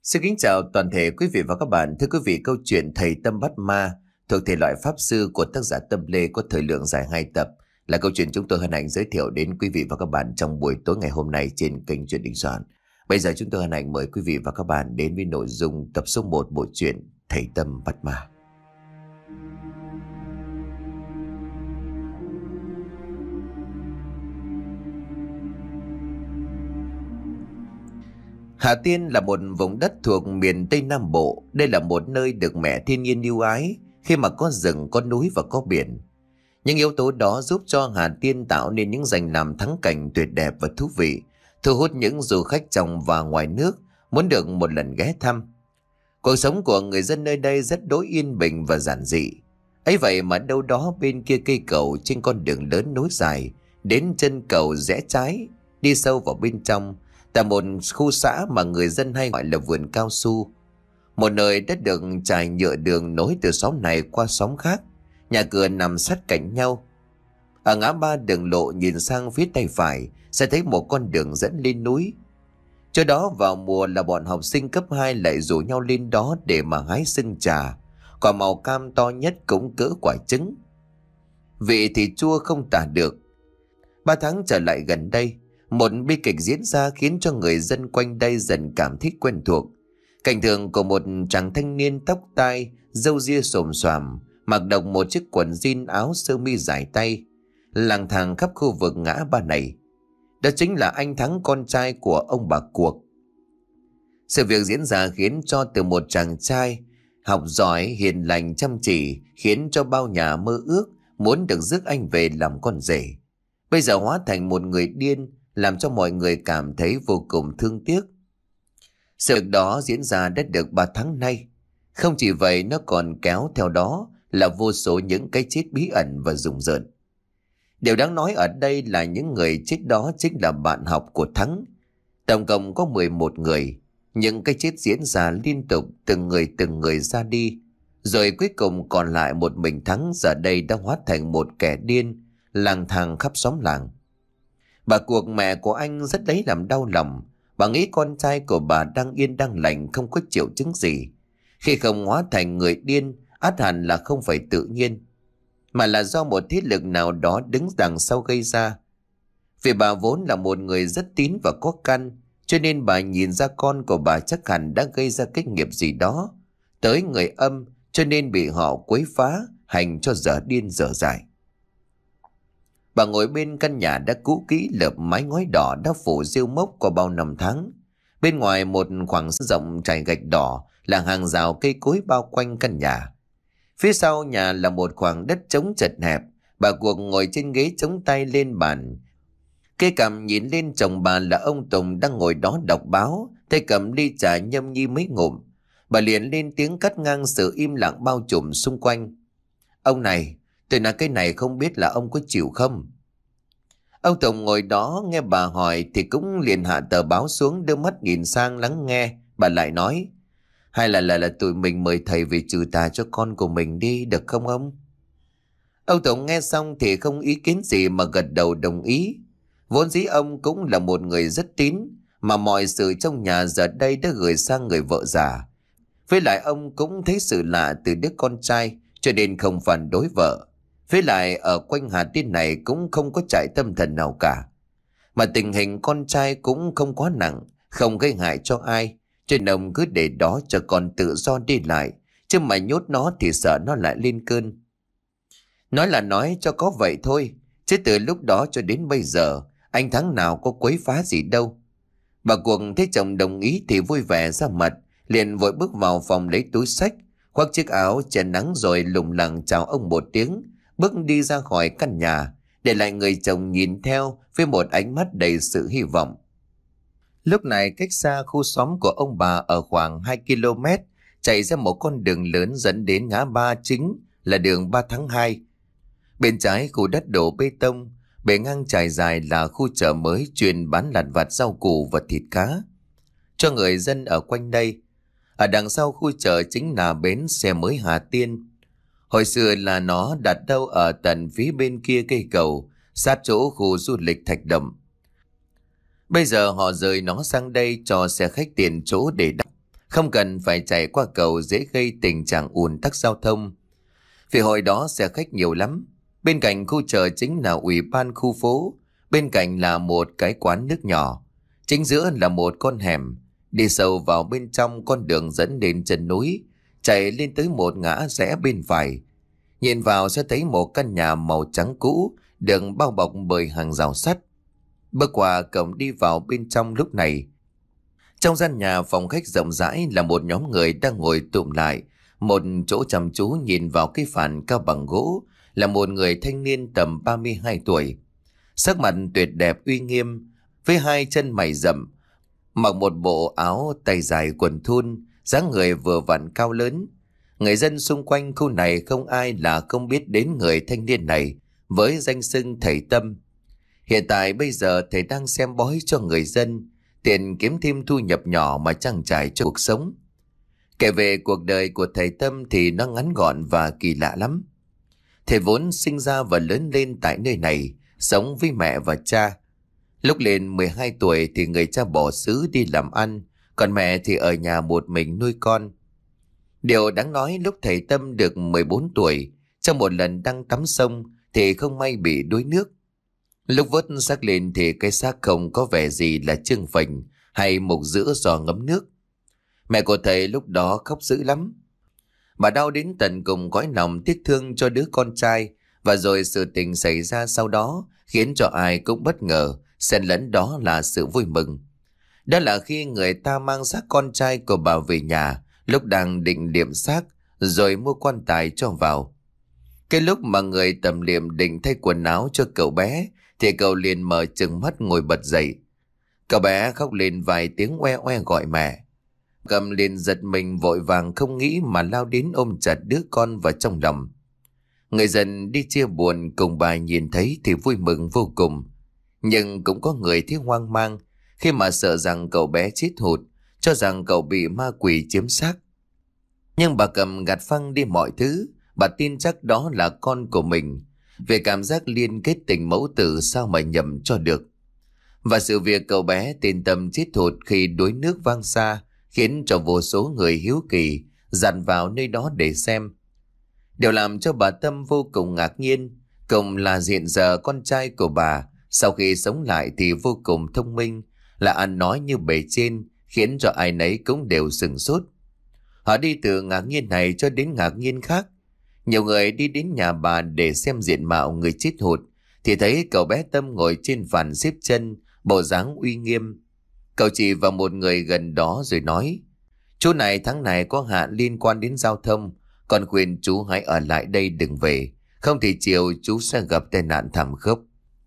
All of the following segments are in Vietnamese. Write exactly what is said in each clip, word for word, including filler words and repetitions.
Xin kính chào toàn thể quý vị và các bạn. Thưa quý vị, câu chuyện Thầy Tâm Bắt Ma thuộc thể loại pháp sư của tác giả Tâm Lê có thời lượng dài hai tập là câu chuyện chúng tôi hân hạnh giới thiệu đến quý vị và các bạn trong buổi tối ngày hôm nay trên kênh Chuyện Đình Soạn. Bây giờ chúng tôi hân hạnh mời quý vị và các bạn đến với nội dung tập số một bộ truyện Thầy Tâm Bắt Ma. Hà Tiên là một vùng đất thuộc miền Tây Nam Bộ. Đây là một nơi được mẹ thiên nhiên ưu ái khi mà có rừng, có núi và có biển. Những yếu tố đó giúp cho Hà Tiên tạo nên những danh lam thắng cảnh tuyệt đẹp và thú vị, thu hút những du khách trong và ngoài nước muốn được một lần ghé thăm. Cuộc sống của người dân nơi đây rất đối yên bình và giản dị. Ấy vậy mà đâu đó bên kia cây cầu trên con đường lớn nối dài đến chân cầu rẽ trái đi sâu vào bên trong, tại một khu xã mà người dân hay gọi là vườn cao su. Một nơi đã được trải nhựa đường nối từ xóm này qua xóm khác, nhà cửa nằm sát cạnh nhau. Ở ngã ba đường lộ nhìn sang phía tay phải sẽ thấy một con đường dẫn lên núi. Chỗ đó vào mùa là bọn học sinh cấp hai lại rủ nhau lên đó để mà hái sưng trà. Quả màu cam to nhất cũng cỡ quả trứng. Vị thì chua không tả được. Ba tháng trở lại gần đây, một bi kịch diễn ra khiến cho người dân quanh đây dần cảm thấy quen thuộc. Cảnh tượng của một chàng thanh niên tóc tai, râu ria xồm xoàm, mặc độc một chiếc quần jean áo sơ mi dài tay, lang thang khắp khu vực ngã ba này. Đó chính là anh Thắng, con trai của ông bà Cuộc. Sự việc diễn ra khiến cho từ một chàng trai học giỏi, hiền lành, chăm chỉ, khiến cho bao nhà mơ ước muốn được rước anh về làm con rể, bây giờ hóa thành một người điên, làm cho mọi người cảm thấy vô cùng thương tiếc. Sự việc đó diễn ra đã được ba tháng nay. Không chỉ vậy, nó còn kéo theo đó là vô số những cái chết bí ẩn và rùng rợn. Điều đáng nói ở đây là những người chết đó chính là bạn học của Thắng. Tổng cộng có mười một người. Những cái chết diễn ra liên tục, từng người từng người ra đi. Rồi cuối cùng còn lại một mình Thắng, giờ đây đã hóa thành một kẻ điên, lang thang khắp xóm làng. Bà Cuộc, mẹ của anh, rất lấy làm đau lòng. Bà nghĩ con trai của bà đang yên đang lành, không có triệu chứng gì. Khi không hóa thành người điên, ắt hẳn là không phải tự nhiên, mà là do một thế lực nào đó đứng đằng sau gây ra. Vì bà vốn là một người rất tín và có căn, cho nên bà nhìn ra con của bà chắc hẳn đã gây ra cái nghiệp gì đó tới người âm, cho nên bị họ quấy phá, hành cho dở điên dở dại. Bà ngồi bên căn nhà đã cũ kỹ, lợp mái ngói đỏ đã phủ rêu mốc qua bao năm tháng. Bên ngoài một khoảng rộng trải gạch đỏ là hàng rào cây cối bao quanh căn nhà. Phía sau nhà là một khoảng đất trống chật hẹp. Bà Cuộc ngồi trên ghế chống tay lên bàn, cây cằm nhìn lên chồng bà là ông Tùng đang ngồi đó đọc báo, tay cầm ly trà nhâm nhi mấy ngụm. Bà liền lên tiếng cắt ngang sự im lặng bao trùm xung quanh. Ông này, tôi nói cái này không biết là ông có chịu không? Ông Tùng ngồi đó nghe bà hỏi thì cũng liền hạ tờ báo xuống, đưa mắt nhìn sang lắng nghe. Bà lại nói, hay là là là tụi mình mời thầy về trừ tà cho con của mình đi, được không ông? Ông Tùng nghe xong thì không ý kiến gì mà gật đầu đồng ý. Vốn dĩ ông cũng là một người rất tín, mà mọi sự trong nhà giờ đây đã gửi sang người vợ già. Với lại ông cũng thấy sự lạ từ đứa con trai, cho nên không phản đối vợ. Với lại ở quanh Hà Tiên này cũng không có trại tâm thần nào cả, mà tình hình con trai cũng không quá nặng, không gây hại cho ai, cho nên ông cứ để đó cho con tự do đi lại, chứ mà nhốt nó thì sợ nó lại lên cơn. Nói là nói cho có vậy thôi, chứ từ lúc đó cho đến bây giờ anh Thắng nào có quấy phá gì đâu. Bà Cuộc thấy chồng đồng ý thì vui vẻ ra mặt, liền vội bước vào phòng lấy túi xách, khoác chiếc áo che nắng rồi lủng lẳng chào ông một tiếng, bước đi ra khỏi căn nhà, để lại người chồng nhìn theo với một ánh mắt đầy sự hy vọng. Lúc này cách xa khu xóm của ông bà ở khoảng hai ki lô mét, chạy ra một con đường lớn dẫn đến ngã ba chính là đường ba tháng hai. Bên trái khu đất đổ bê tông, bề ngang trải dài là khu chợ mới chuyên bán lặt vặt rau củ và thịt cá cho người dân ở quanh đây. Ở đằng sau khu chợ chính là bến xe mới Hà Tiên. Hồi xưa là nó đặt đâu ở tận phía bên kia cây cầu, sát chỗ khu du lịch Thạch Đậm. Bây giờ họ rời nó sang đây cho xe khách tiền chỗ để đắp. không cần phải chạy qua cầu dễ gây tình trạng ùn tắc giao thông. Vì hồi đó xe khách nhiều lắm. Bên cạnh khu chợ chính là ủy ban khu phố, bên cạnh là một cái quán nước nhỏ, chính giữa là một con hẻm. Đi sâu vào bên trong con đường dẫn lên chân núi, chạy lên tới một ngã rẽ bên phải. Nhìn vào sẽ thấy một căn nhà màu trắng cũ, được bao bọc bởi hàng rào sắt. Bước qua cổng đi vào bên trong lúc này. Trong gian nhà phòng khách rộng rãi là một nhóm người đang ngồi tụm lại, một chỗ chăm chú nhìn vào cái phản cao bằng gỗ là một người thanh niên tầm ba mươi hai tuổi. Sắc mặt tuyệt đẹp uy nghiêm, với hai chân mày rậm, mặc một bộ áo tay dài quần thun, dáng người vừa vặn cao lớn. Người dân xung quanh khu này không ai là không biết đến người thanh niên này với danh xưng thầy Tâm. Hiện tại bây giờ thầy đang xem bói cho người dân, tiền kiếm thêm thu nhập nhỏ mà trang trải cho cuộc sống. Kể về cuộc đời của thầy Tâm thì nó ngắn gọn và kỳ lạ lắm. Thầy vốn sinh ra và lớn lên tại nơi này, sống với mẹ và cha. Lúc lên mười hai tuổi thì người cha bỏ xứ đi làm ăn, còn mẹ thì ở nhà một mình nuôi con. Điều đáng nói lúc thầy Tâm được mười bốn tuổi, trong một lần đang tắm sông thì không may bị đuối nước. Lúc vớt xác lên thì cái xác không có vẻ gì là trương phình hay mục rữa do ngấm nước. Mẹ của thầy lúc đó khóc dữ lắm. Bà đau đến tận cùng cõi lòng tiếc thương cho đứa con trai, và rồi sự tình xảy ra sau đó khiến cho ai cũng bất ngờ, xen lẫn đó là sự vui mừng. Đó là khi người ta mang xác con trai của bà về nhà, lúc đang định liệm xác rồi mua quan tài cho vào. Cái lúc mà người tầm liệm định thay quần áo cho cậu bé thì cậu liền mở trừng mắt ngồi bật dậy. Cậu bé khóc lên vài tiếng oe oe gọi mẹ. Cầm liền giật mình vội vàng không nghĩ mà lao đến ôm chặt đứa con vào trong lòng. Người dân đi chia buồn cùng bà nhìn thấy thì vui mừng vô cùng. Nhưng cũng có người thấy hoang mang khi mà sợ rằng cậu bé chết hụt, cho rằng cậu bị ma quỷ chiếm xác. Nhưng bà Cầm gạt phăng đi mọi thứ, bà tin chắc đó là con của mình. Về cảm giác liên kết tình mẫu tử sao mà nhầm cho được. Và sự việc cậu bé tên Tâm chết hụt khi đuối nước vang xa khiến cho vô số người hiếu kỳ dàn vào nơi đó để xem. Điều làm cho bà Tâm vô cùng ngạc nhiên, cùng là hiện giờ con trai của bà sau khi sống lại thì vô cùng thông minh, là ăn nói như bề trên, khiến cho ai nấy cũng đều sửng sốt. Họ đi từ ngạc nhiên này cho đến ngạc nhiên khác. Nhiều người đi đến nhà bà để xem diện mạo người chết hụt thì thấy cậu bé Tâm ngồi trên phản xếp chân, bộ dáng uy nghiêm. Cậu chỉ vào một người gần đó rồi nói: "Chú này tháng này có hạn liên quan đến giao thông, còn khuyên chú hãy ở lại đây đừng về, không thì chiều chú sẽ gặp tai nạn thảm khốc."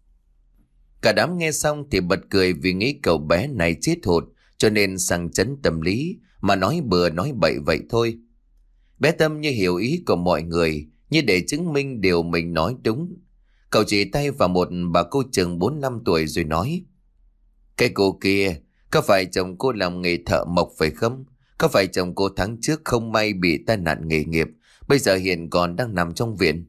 Cả đám nghe xong thì bật cười vì nghĩ cậu bé này chết hụt cho nên sang chấn tâm lý mà nói bừa nói bậy vậy thôi. Bé Tâm như hiểu ý của mọi người, như để chứng minh điều mình nói đúng. Cậu chỉ tay vào một bà cô chừng bốn năm tuổi rồi nói: "Cái cô kia, có phải chồng cô làm nghề thợ mộc phải không? Có phải chồng cô tháng trước không may bị tai nạn nghề nghiệp, bây giờ hiện còn đang nằm trong viện?"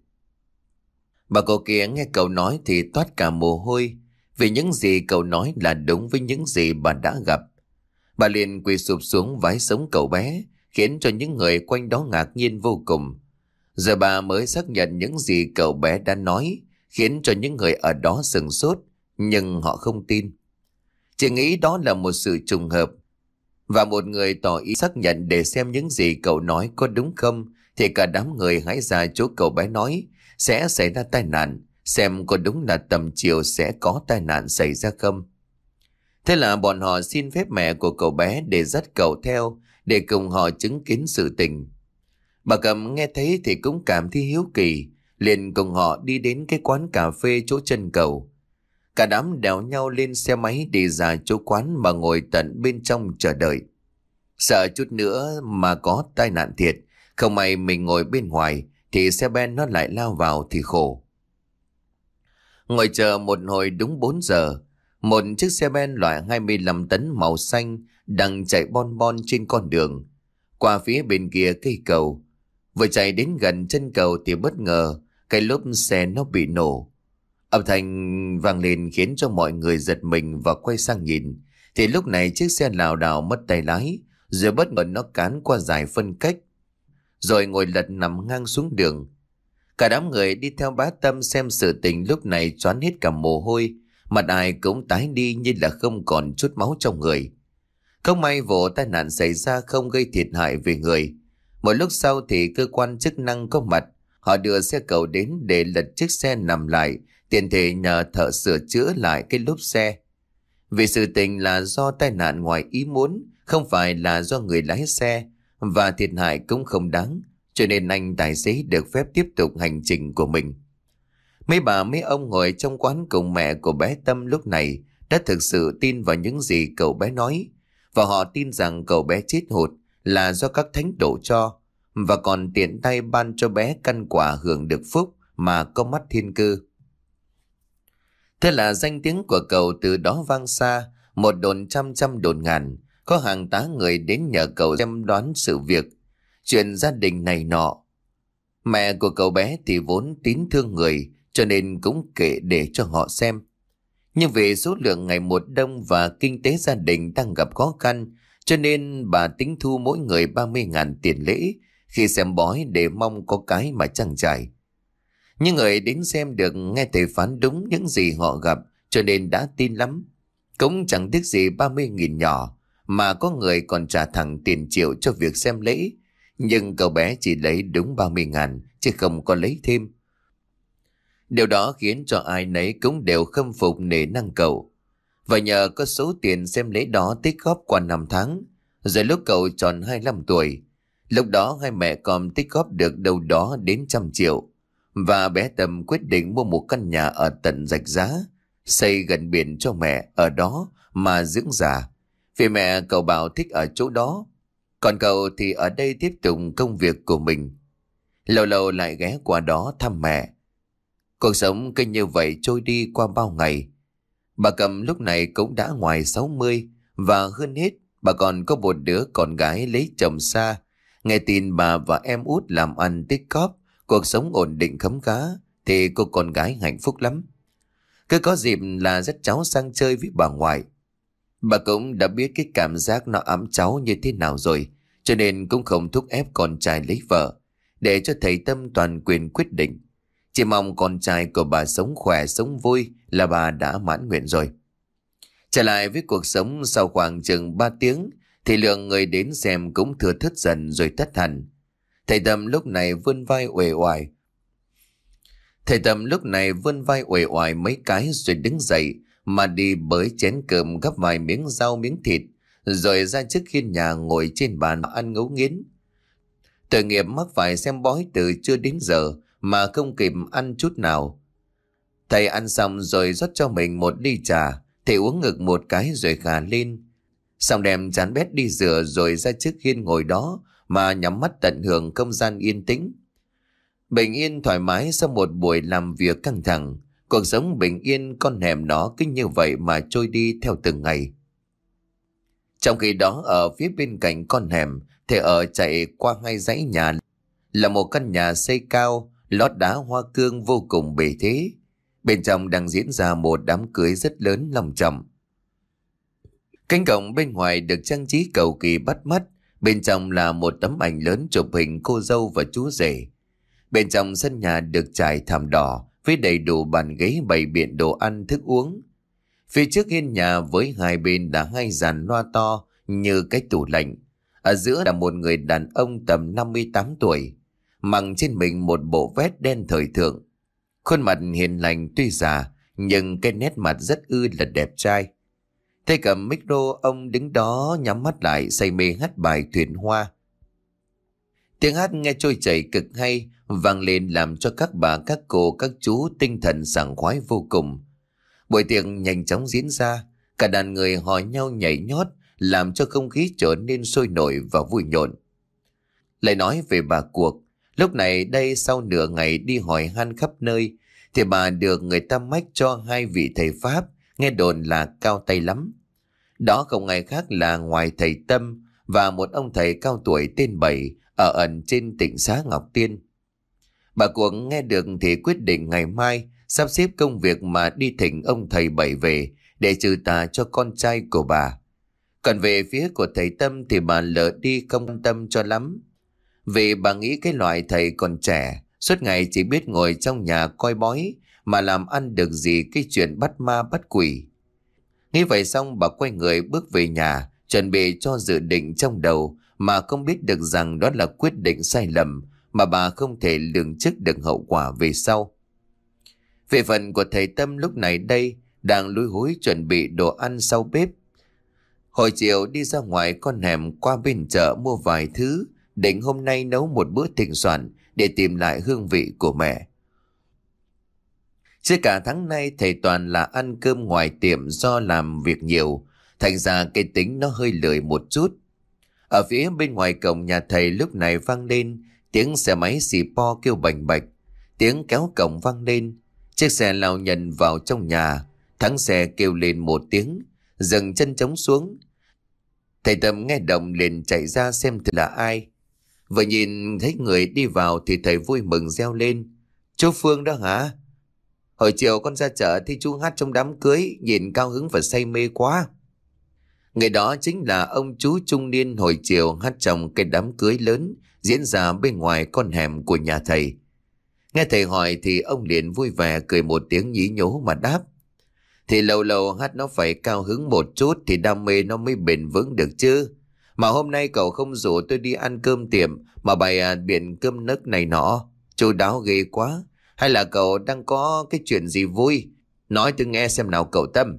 Bà cô kia nghe cậu nói thì toát cả mồ hôi, vì những gì cậu nói là đúng với những gì bà đã gặp. Bà liền quỳ sụp xuống vái sống cậu bé, khiến cho những người quanh đó ngạc nhiên vô cùng. Giờ bà mới xác nhận những gì cậu bé đã nói, khiến cho những người ở đó sửng sốt, nhưng họ không tin. Chỉ nghĩ đó là một sự trùng hợp. Và một người tỏ ý xác nhận để xem những gì cậu nói có đúng không, thì cả đám người hãy ra chỗ cậu bé nói sẽ xảy ra tai nạn, xem có đúng là tầm chiều sẽ có tai nạn xảy ra không. Thế là bọn họ xin phép mẹ của cậu bé để dắt cậu theo, để cùng họ chứng kiến sự tình. Bà Cầm nghe thấy thì cũng cảm thấy hiếu kỳ, liền cùng họ đi đến cái quán cà phê chỗ chân cầu. Cả đám đèo nhau lên xe máy đi ra chỗ quán mà ngồi tận bên trong chờ đợi. Sợ chút nữa mà có tai nạn thiệt, không may mình ngồi bên ngoài thì xe ben nó lại lao vào thì khổ. Ngồi chờ một hồi đúng bốn giờ, một chiếc xe ben loại hai mươi lăm tấn màu xanh đang chạy bon bon trên con đường qua phía bên kia cây cầu. Vừa chạy đến gần chân cầu thì bất ngờ cái lốp xe nó bị nổ. Âm thanh vang lên khiến cho mọi người giật mình và quay sang nhìn. Thì lúc này chiếc xe lảo đảo mất tay lái, rồi bất ngờ nó cán qua dải phân cách, rồi ngồi lật nằm ngang xuống đường. Cả đám người đi theo bá Tâm xem sự tình lúc này choán hết cả mồ hôi, mặt ai cũng tái đi như là không còn chút máu trong người. Không may vụ tai nạn xảy ra không gây thiệt hại về người. Một lúc sau thì cơ quan chức năng có mặt, họ đưa xe cầu đến để lật chiếc xe nằm lại, tiện thể nhờ thợ sửa chữa lại cái lốp xe. Vì sự tình là do tai nạn ngoài ý muốn, không phải là do người lái xe, và thiệt hại cũng không đáng, cho nên anh tài xế được phép tiếp tục hành trình của mình. Mấy bà mấy ông ngồi trong quán cùng mẹ của bé Tâm lúc này đã thực sự tin vào những gì cậu bé nói, và họ tin rằng cậu bé chết hụt là do các thánh đổ cho, và còn tiện tay ban cho bé căn quả hưởng được phúc mà có mắt thiên cư. Thế là danh tiếng của cậu từ đó vang xa, một đồn trăm trăm đồn ngàn, có hàng tá người đến nhờ cậu xem đoán sự việc, chuyện gia đình này nọ. Mẹ của cậu bé thì vốn tín thương người, cho nên cũng kể để cho họ xem. Nhưng vì số lượng ngày một đông và kinh tế gia đình đang gặp khó khăn, cho nên bà tính thu mỗi người ba mươi ngàn tiền lễ khi xem bói để mong có cái mà trang trải. Nhưng người đến xem được nghe thầy phán đúng những gì họ gặp, cho nên đã tin lắm. Cũng chẳng tiếc gì ba mươi nghìn nhỏ, mà có người còn trả thẳng tiền triệu cho việc xem lễ. Nhưng cậu bé chỉ lấy đúng ba mươi ngàn, chứ không có lấy thêm. Điều đó khiến cho ai nấy cũng đều khâm phục nể năng cậu. Và nhờ có số tiền xem lễ đó tích góp qua năm tháng, rồi lúc cậu tròn hai mươi lăm tuổi, lúc đó hai mẹ con tích góp được đâu đó đến trăm triệu. Và bé Tâm quyết định mua một căn nhà ở tận Rạch Giá, xây gần biển cho mẹ ở đó mà dưỡng già. Vì mẹ cậu bảo thích ở chỗ đó, còn cậu thì ở đây tiếp tục công việc của mình. Lâu lâu lại ghé qua đó thăm mẹ. Cuộc sống cứ như vậy trôi đi qua bao ngày. Bà Cầm lúc này cũng đã ngoài sáu mươi, và hơn hết bà còn có một đứa con gái lấy chồng xa. Nghe tin bà và em út làm ăn tích cóp, cuộc sống ổn định khấm khá, thì cô con gái hạnh phúc lắm. Cứ có dịp là dắt cháu sang chơi với bà ngoại. Bà cũng đã biết cái cảm giác nó ấm cháu như thế nào rồi, cho nên cũng không thúc ép con trai lấy vợ, để cho thầy Tâm toàn quyền quyết định. Chỉ mong con trai của bà sống khỏe sống vui là bà đã mãn nguyện rồi. Trở lại với cuộc sống, sau khoảng chừng ba tiếng thì lượng người đến xem cũng thừa thớt dần rồi tắt hẳn. Thầy Tâm lúc này vươn vai uể oải. Thầy Tâm lúc này vươn vai uể oải mấy cái rồi đứng dậy mà đi bới chén cơm, gắp vài miếng rau miếng thịt, rồi ra trước hiên nhà ngồi trên bàn ăn ngấu nghiến. Tội nghiệp mắc phải xem bói từ trưa đến giờ mà không kịp ăn chút nào. Thầy ăn xong rồi rót cho mình một ly trà, thầy uống ngực một cái rồi khà lên. Xong đem chán bét đi rửa rồi ra trước hiên ngồi đó mà nhắm mắt tận hưởng không gian yên tĩnh. Bình yên thoải mái sau một buổi làm việc căng thẳng, cuộc sống bình yên con hẻm nó cứ như vậy mà trôi đi theo từng ngày. Trong khi đó ở phía bên cạnh con hẻm, thầy ở chạy qua hai dãy nhà là một căn nhà xây cao, lót đá hoa cương vô cùng bề thế. Bên trong đang diễn ra một đám cưới rất lớn long trọng. Cánh cổng bên ngoài được trang trí cầu kỳ bắt mắt, bên trong là một tấm ảnh lớn chụp hình cô dâu và chú rể. Bên trong sân nhà được trải thảm đỏ với đầy đủ bàn ghế bày biện đồ ăn thức uống. Phía trước hiên nhà với hai bên là hai dàn loa to như cái tủ lạnh. Ở giữa là một người đàn ông tầm năm mươi tám tuổi, mặc trên mình một bộ vest đen thời thượng. Khuôn mặt hiền lành tuy già, nhưng cái nét mặt rất ư là đẹp trai. Thầy cầm micro, ông đứng đó nhắm mắt lại say mê hát bài Thuyền Hoa. Tiếng hát nghe trôi chảy cực hay, vang lên làm cho các bà, các cô, các chú tinh thần sảng khoái vô cùng. Buổi tiệc nhanh chóng diễn ra, cả đàn người hò nhau nhảy nhót, làm cho không khí trở nên sôi nổi và vui nhộn. Lại nói về bà cuộc, lúc này đây sau nửa ngày đi hỏi han khắp nơi, thì bà được người ta mách cho hai vị thầy Pháp, nghe đồn là cao tay lắm. Đó không ai khác là ngoài thầy Tâm và một ông thầy cao tuổi tên Bảy ở ẩn trên Tịnh Xá Ngọc Tiên. Bà cuộc nghe được thì quyết định ngày mai sắp xếp công việc mà đi thỉnh ông thầy Bảy về để trừ tà cho con trai của bà. Còn về phía của thầy Tâm thì bà lờ đi không quan tâm cho lắm. Vì bà nghĩ cái loại thầy còn trẻ, suốt ngày chỉ biết ngồi trong nhà coi bói, mà làm ăn được gì cái chuyện bắt ma bắt quỷ. Nghĩ vậy xong bà quay người bước về nhà, chuẩn bị cho dự định trong đầu, mà không biết được rằng đó là quyết định sai lầm, mà bà không thể lường trước được hậu quả về sau. Về phần của thầy Tâm lúc này đây, đang lúi húi chuẩn bị đồ ăn sau bếp. Hồi chiều đi ra ngoài con hẻm qua bên chợ mua vài thứ, định hôm nay nấu một bữa thịnh soạn để tìm lại hương vị của mẹ. Chứ cả tháng nay thầy toàn là ăn cơm ngoài tiệm do làm việc nhiều, thành ra cái tính nó hơi lười một chút. Ở phía bên ngoài cổng nhà thầy lúc này vang lên tiếng xe máy xì po kêu bành bạch, tiếng kéo cổng vang lên, chiếc xe lao nhận vào trong nhà. Thắng xe kêu lên một tiếng, dừng chân trống xuống. Thầy Tâm nghe động liền chạy ra xem thử là ai. Vừa nhìn thấy người đi vào thì thầy vui mừng reo lên: "Chú Phương đó hả? Hồi chiều con ra chợ thì chú hát trong đám cưới, nhìn cao hứng và say mê quá." Người đó chính là ông chú trung niên hồi chiều hát trong cái đám cưới lớn diễn ra bên ngoài con hẻm của nhà thầy. Nghe thầy hỏi thì ông liền vui vẻ cười một tiếng nhí nhố mà đáp: "Thì lâu lâu hát nó phải cao hứng một chút thì đam mê nó mới bền vững được chứ. Mà hôm nay cậu không rủ tôi đi ăn cơm tiệm mà bày à, biển cơm nấc này nọ, chu đáo ghê quá. Hay là cậu đang có cái chuyện gì vui? Nói tôi nghe xem nào cậu Tâm."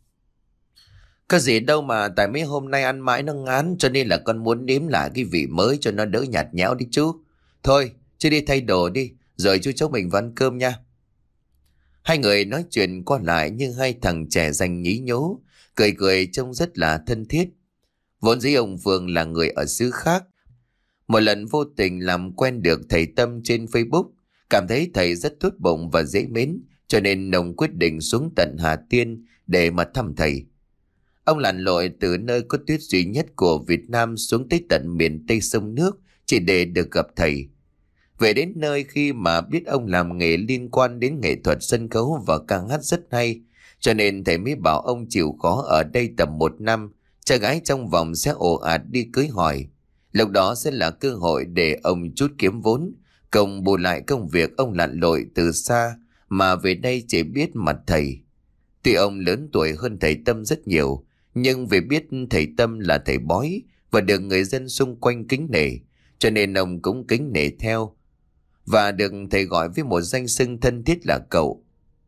"Có gì đâu mà, tại mấy hôm nay ăn mãi nó ngán, cho nên là con muốn nếm lại cái vị mới cho nó đỡ nhạt nhẽo đi chú. Thôi, chứ đi thay đồ đi, rồi chú cháu mình vào ăn cơm nha." Hai người nói chuyện qua lại như hai thằng trẻ danh nhí nhố, cười cười trông rất là thân thiết. Vốn dĩ ông Phương là người ở xứ khác. Một lần vô tình làm quen được thầy Tâm trên Facebook, cảm thấy thầy rất tốt bụng và dễ mến, cho nên ông quyết định xuống tận Hà Tiên để mà thăm thầy. Ông lặn lội từ nơi có tuyết duy nhất của Việt Nam xuống tới tận miền Tây sông nước chỉ để được gặp thầy. Về đến nơi khi mà biết ông làm nghề liên quan đến nghệ thuật sân khấu và ca hát rất hay, cho nên thầy mới bảo ông chịu khó ở đây tầm một năm, trai gái trong vòng sẽ ồ ạt đi cưới hỏi. Lúc đó sẽ là cơ hội để ông chút kiếm vốn, cộng bù lại công việc ông lặn lội từ xa mà về đây chỉ biết mặt thầy. Tuy ông lớn tuổi hơn thầy Tâm rất nhiều, nhưng vì biết thầy Tâm là thầy bói và được người dân xung quanh kính nể, cho nên ông cũng kính nể theo, và được thầy gọi với một danh xưng thân thiết là cậu.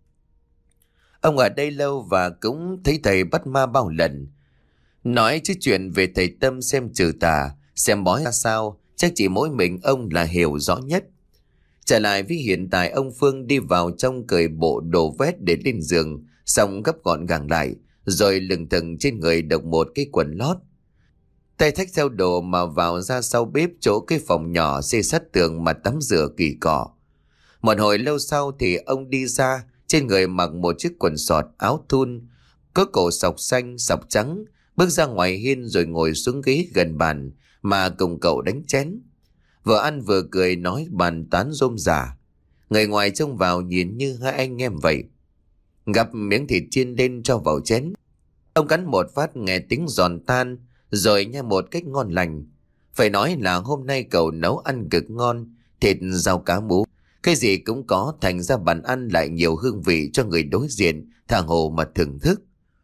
Ông ở đây lâu và cũng thấy thầy bắt ma bao lần. Nói chứ chuyện về thầy Tâm xem trừ tà, xem bói ra sao, chắc chỉ mỗi mình ông là hiểu rõ nhất. Trở lại với hiện tại, ông Phương đi vào trong cởi bộ đồ vest để lên giường, xong gấp gọn gàng lại, rồi lừng thừng trên người độc một cái quần lót. Tay thách theo đồ mà vào ra sau bếp chỗ cái phòng nhỏ xê sát tường mà tắm rửa kỳ cọ. Một hồi lâu sau thì ông đi ra, trên người mặc một chiếc quần sọt áo thun, có cổ sọc xanh sọc trắng, bước ra ngoài hiên rồi ngồi xuống ghế gần bàn mà cùng cậu đánh chén. Vừa ăn vừa cười nói bàn tán rôm rả. Người ngoài trông vào nhìn như hai anh em vậy. Gắp miếng thịt chiên lên cho vào chén. Ông cắn một phát nghe tiếng giòn tan, rồi nhai một cách ngon lành. Phải nói là hôm nay cậu nấu ăn cực ngon, thịt rau cá mú, cái gì cũng có, thành ra bàn ăn lại nhiều hương vị cho người đối diện tha hồ mà thưởng thức.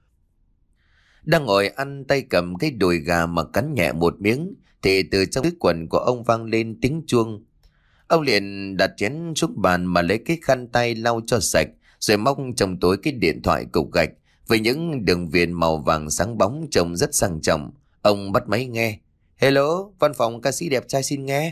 Đang ngồi ăn tay cầm cái đùi gà mà cắn nhẹ một miếng, thì từ trong cái quần của ông vang lên tiếng chuông. Ông liền đặt chén xuống bàn mà lấy cái khăn tay lau cho sạch, rồi móc trong túi cái điện thoại cục gạch với những đường viền màu vàng sáng bóng trông rất sang trọng. Ông bắt máy nghe. "Hello, văn phòng ca sĩ đẹp trai xin nghe."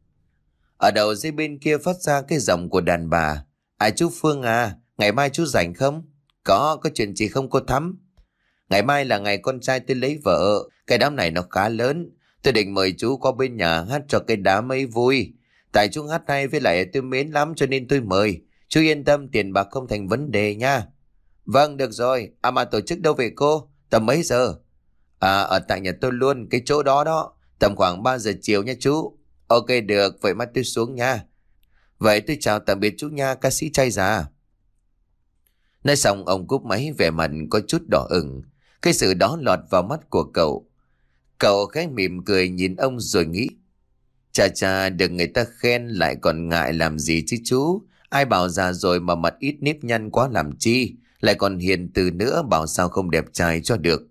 Ở đầu dây bên kia phát ra cái giọng của đàn bà. "À chú Phương à, ngày mai chú rảnh không?" Có, có chuyện gì không cô Thắm?" "Ngày mai là ngày con trai tôi lấy vợ, cái đám này nó khá lớn. Tôi định mời chú qua bên nhà hát cho cái đám ấy vui. Tại chú hát hay với lại tôi mến lắm cho nên tôi mời. Chú yên tâm, tiền bạc không thành vấn đề nha." "Vâng, được rồi. À mà tổ chức đâu về cô? Tầm mấy giờ?" "À, ở tại nhà tôi luôn, cái chỗ đó đó. Tầm khoảng ba giờ chiều nha chú." "Ok được, vậy mai tôi xuống nha." "Vậy tôi chào tạm biệt chú nha, ca sĩ trai già." Nói xong ông cúp máy vẻ mặt có chút đỏ ửng. Cái sự đó lọt vào mắt của cậu. Cậu khẽ mỉm cười nhìn ông rồi nghĩ, chà chà, được người ta khen lại còn ngại làm gì chứ chú. Ai bảo già rồi mà mặt ít nếp nhăn quá làm chi, lại còn hiền từ nữa, bảo sao không đẹp trai cho được.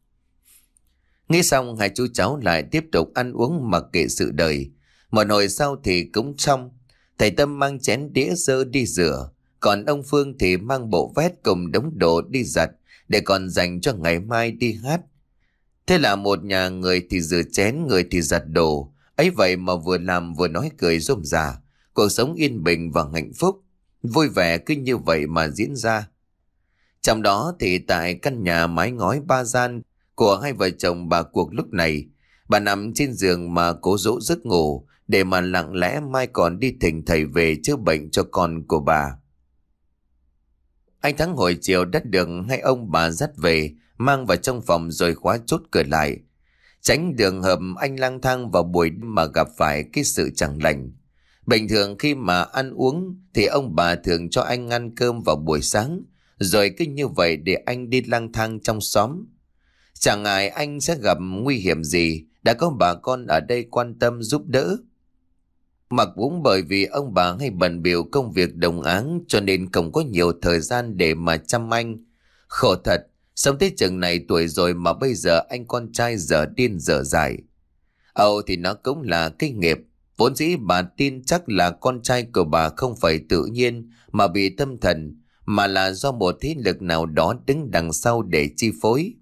Nghĩ xong, hai chú cháu lại tiếp tục ăn uống mặc kệ sự đời. Một hồi sau thì cũng xong. Thầy Tâm mang chén đĩa dơ đi rửa, còn ông Phương thì mang bộ vét cùng đống đồ đi giặt, để còn dành cho ngày mai đi hát. Thế là một nhà, người thì rửa chén, người thì giặt đồ. Ấy vậy mà vừa làm vừa nói cười rôm rả. Cuộc sống yên bình và hạnh phúc, vui vẻ cứ như vậy mà diễn ra. Trong đó thì tại căn nhà mái ngói ba gian của hai vợ chồng bà Cuộc lúc này, bà nằm trên giường mà cố dỗ giấc ngủ, để mà lặng lẽ mai còn đi thỉnh thầy về chữa bệnh cho con của bà. Anh Thắng hồi chiều đã được hai ông bà dắt về, mang vào trong phòng rồi khóa chốt cửa lại. Tránh đường hợp anh lang thang vào buổi mà gặp phải cái sự chẳng lành. Bình thường khi mà ăn uống thì ông bà thường cho anh ăn cơm vào buổi sáng, rồi cứ như vậy để anh đi lang thang trong xóm. Chẳng ngại anh sẽ gặp nguy hiểm gì, đã có bà con ở đây quan tâm giúp đỡ. Mặc cũng bởi vì ông bà hay bận bịu công việc đồng áng, cho nên không có nhiều thời gian để mà chăm anh. Khổ thật, sống tới chừng này tuổi rồi mà bây giờ anh con trai dở điên dở dại. Âu thì nó cũng là cái nghiệp. Vốn dĩ bà tin chắc là con trai của bà không phải tự nhiên mà bị tâm thần, mà là do một thế lực nào đó đứng đằng sau để chi phối.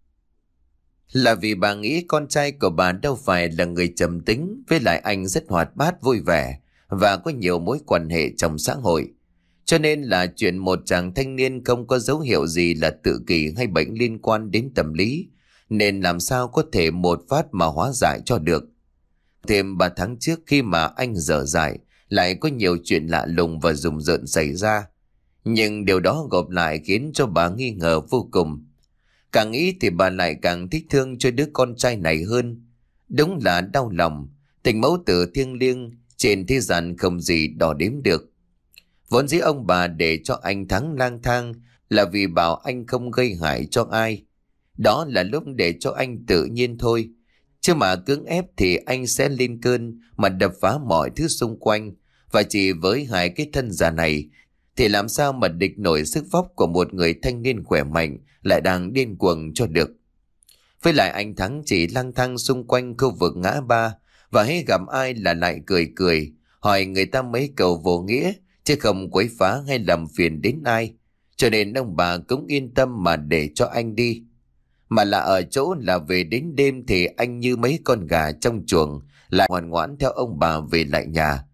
Là vì bà nghĩ con trai của bà đâu phải là người trầm tính, với lại anh rất hoạt bát vui vẻ và có nhiều mối quan hệ trong xã hội. Cho nên là chuyện một chàng thanh niên không có dấu hiệu gì là tự kỷ hay bệnh liên quan đến tâm lý, nên làm sao có thể một phát mà hóa giải cho được. Thêm ba tháng trước khi mà anh dở dại, lại có nhiều chuyện lạ lùng và rùng rợn xảy ra. Nhưng điều đó gộp lại khiến cho bà nghi ngờ vô cùng. Càng nghĩ thì bà lại càng thích thương cho đứa con trai này hơn. Đúng là đau lòng, tình mẫu tử thiêng liêng trên thế gian không gì đo đếm được. Vốn dĩ ông bà để cho anh Thắng lang thang là vì bảo anh không gây hại cho ai. Đó là lúc để cho anh tự nhiên thôi. Chứ mà cưỡng ép thì anh sẽ lên cơn mà đập phá mọi thứ xung quanh. Và chỉ với hai cái thân già này thì làm sao mà địch nổi sức vóc của một người thanh niên khỏe mạnh lại đang điên cuồng cho được. Với lại anh Thắng chỉ lang thang xung quanh khu vực ngã ba, và hễ gặp ai là lại cười cười, hỏi người ta mấy câu vô nghĩa, chứ không quấy phá hay làm phiền đến ai. Cho nên ông bà cũng yên tâm mà để cho anh đi. Mà là ở chỗ là về đến đêm thì anh như mấy con gà trong chuồng, lại ngoan ngoãn theo ông bà về lại nhà.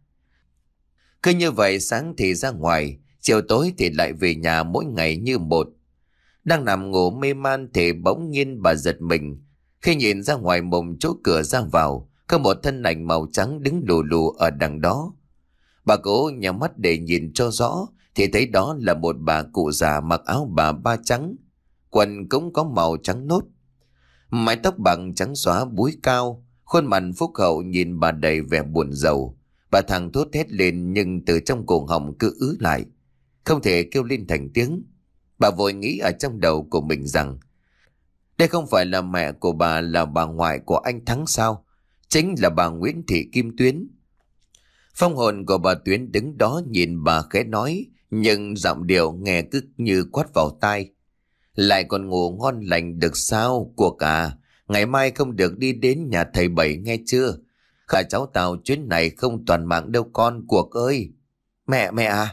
Cứ như vậy, sáng thì ra ngoài, chiều tối thì lại về nhà, mỗi ngày như một. Đang nằm ngủ mê man thì bỗng nhiên bà giật mình khi nhìn ra ngoài mồm chỗ cửa ra vào, có một thân ảnh màu trắng đứng lù lù ở đằng đó. Bà cố nhắm mắt để nhìn cho rõ thì thấy đó là một bà cụ già mặc áo bà ba trắng, quần cũng có màu trắng nốt, mái tóc bằng trắng xóa búi cao, khuôn mặt phúc hậu nhìn bà đầy vẻ buồn rầu. Bà thằng thốt thét lên nhưng từ trong cổ họng cứ ứ lại, không thể kêu lên thành tiếng. Bà vội nghĩ ở trong đầu của mình rằng đây không phải là mẹ của bà, là bà ngoại của anh Thắng sao? Chính là bà Nguyễn Thị Kim Tuyến. Phong hồn của bà Tuyến đứng đó nhìn bà khẽ nói, nhưng giọng điệu nghe cứ như quát vào tai. Lại còn ngủ ngon lành được sao, Cuộc à? Ngày mai không được đi đến nhà thầy Bảy nghe chưa? Khả cháu tao chuyến này không toàn mạng đâu con, Cuộc ơi. Mẹ, mẹ à?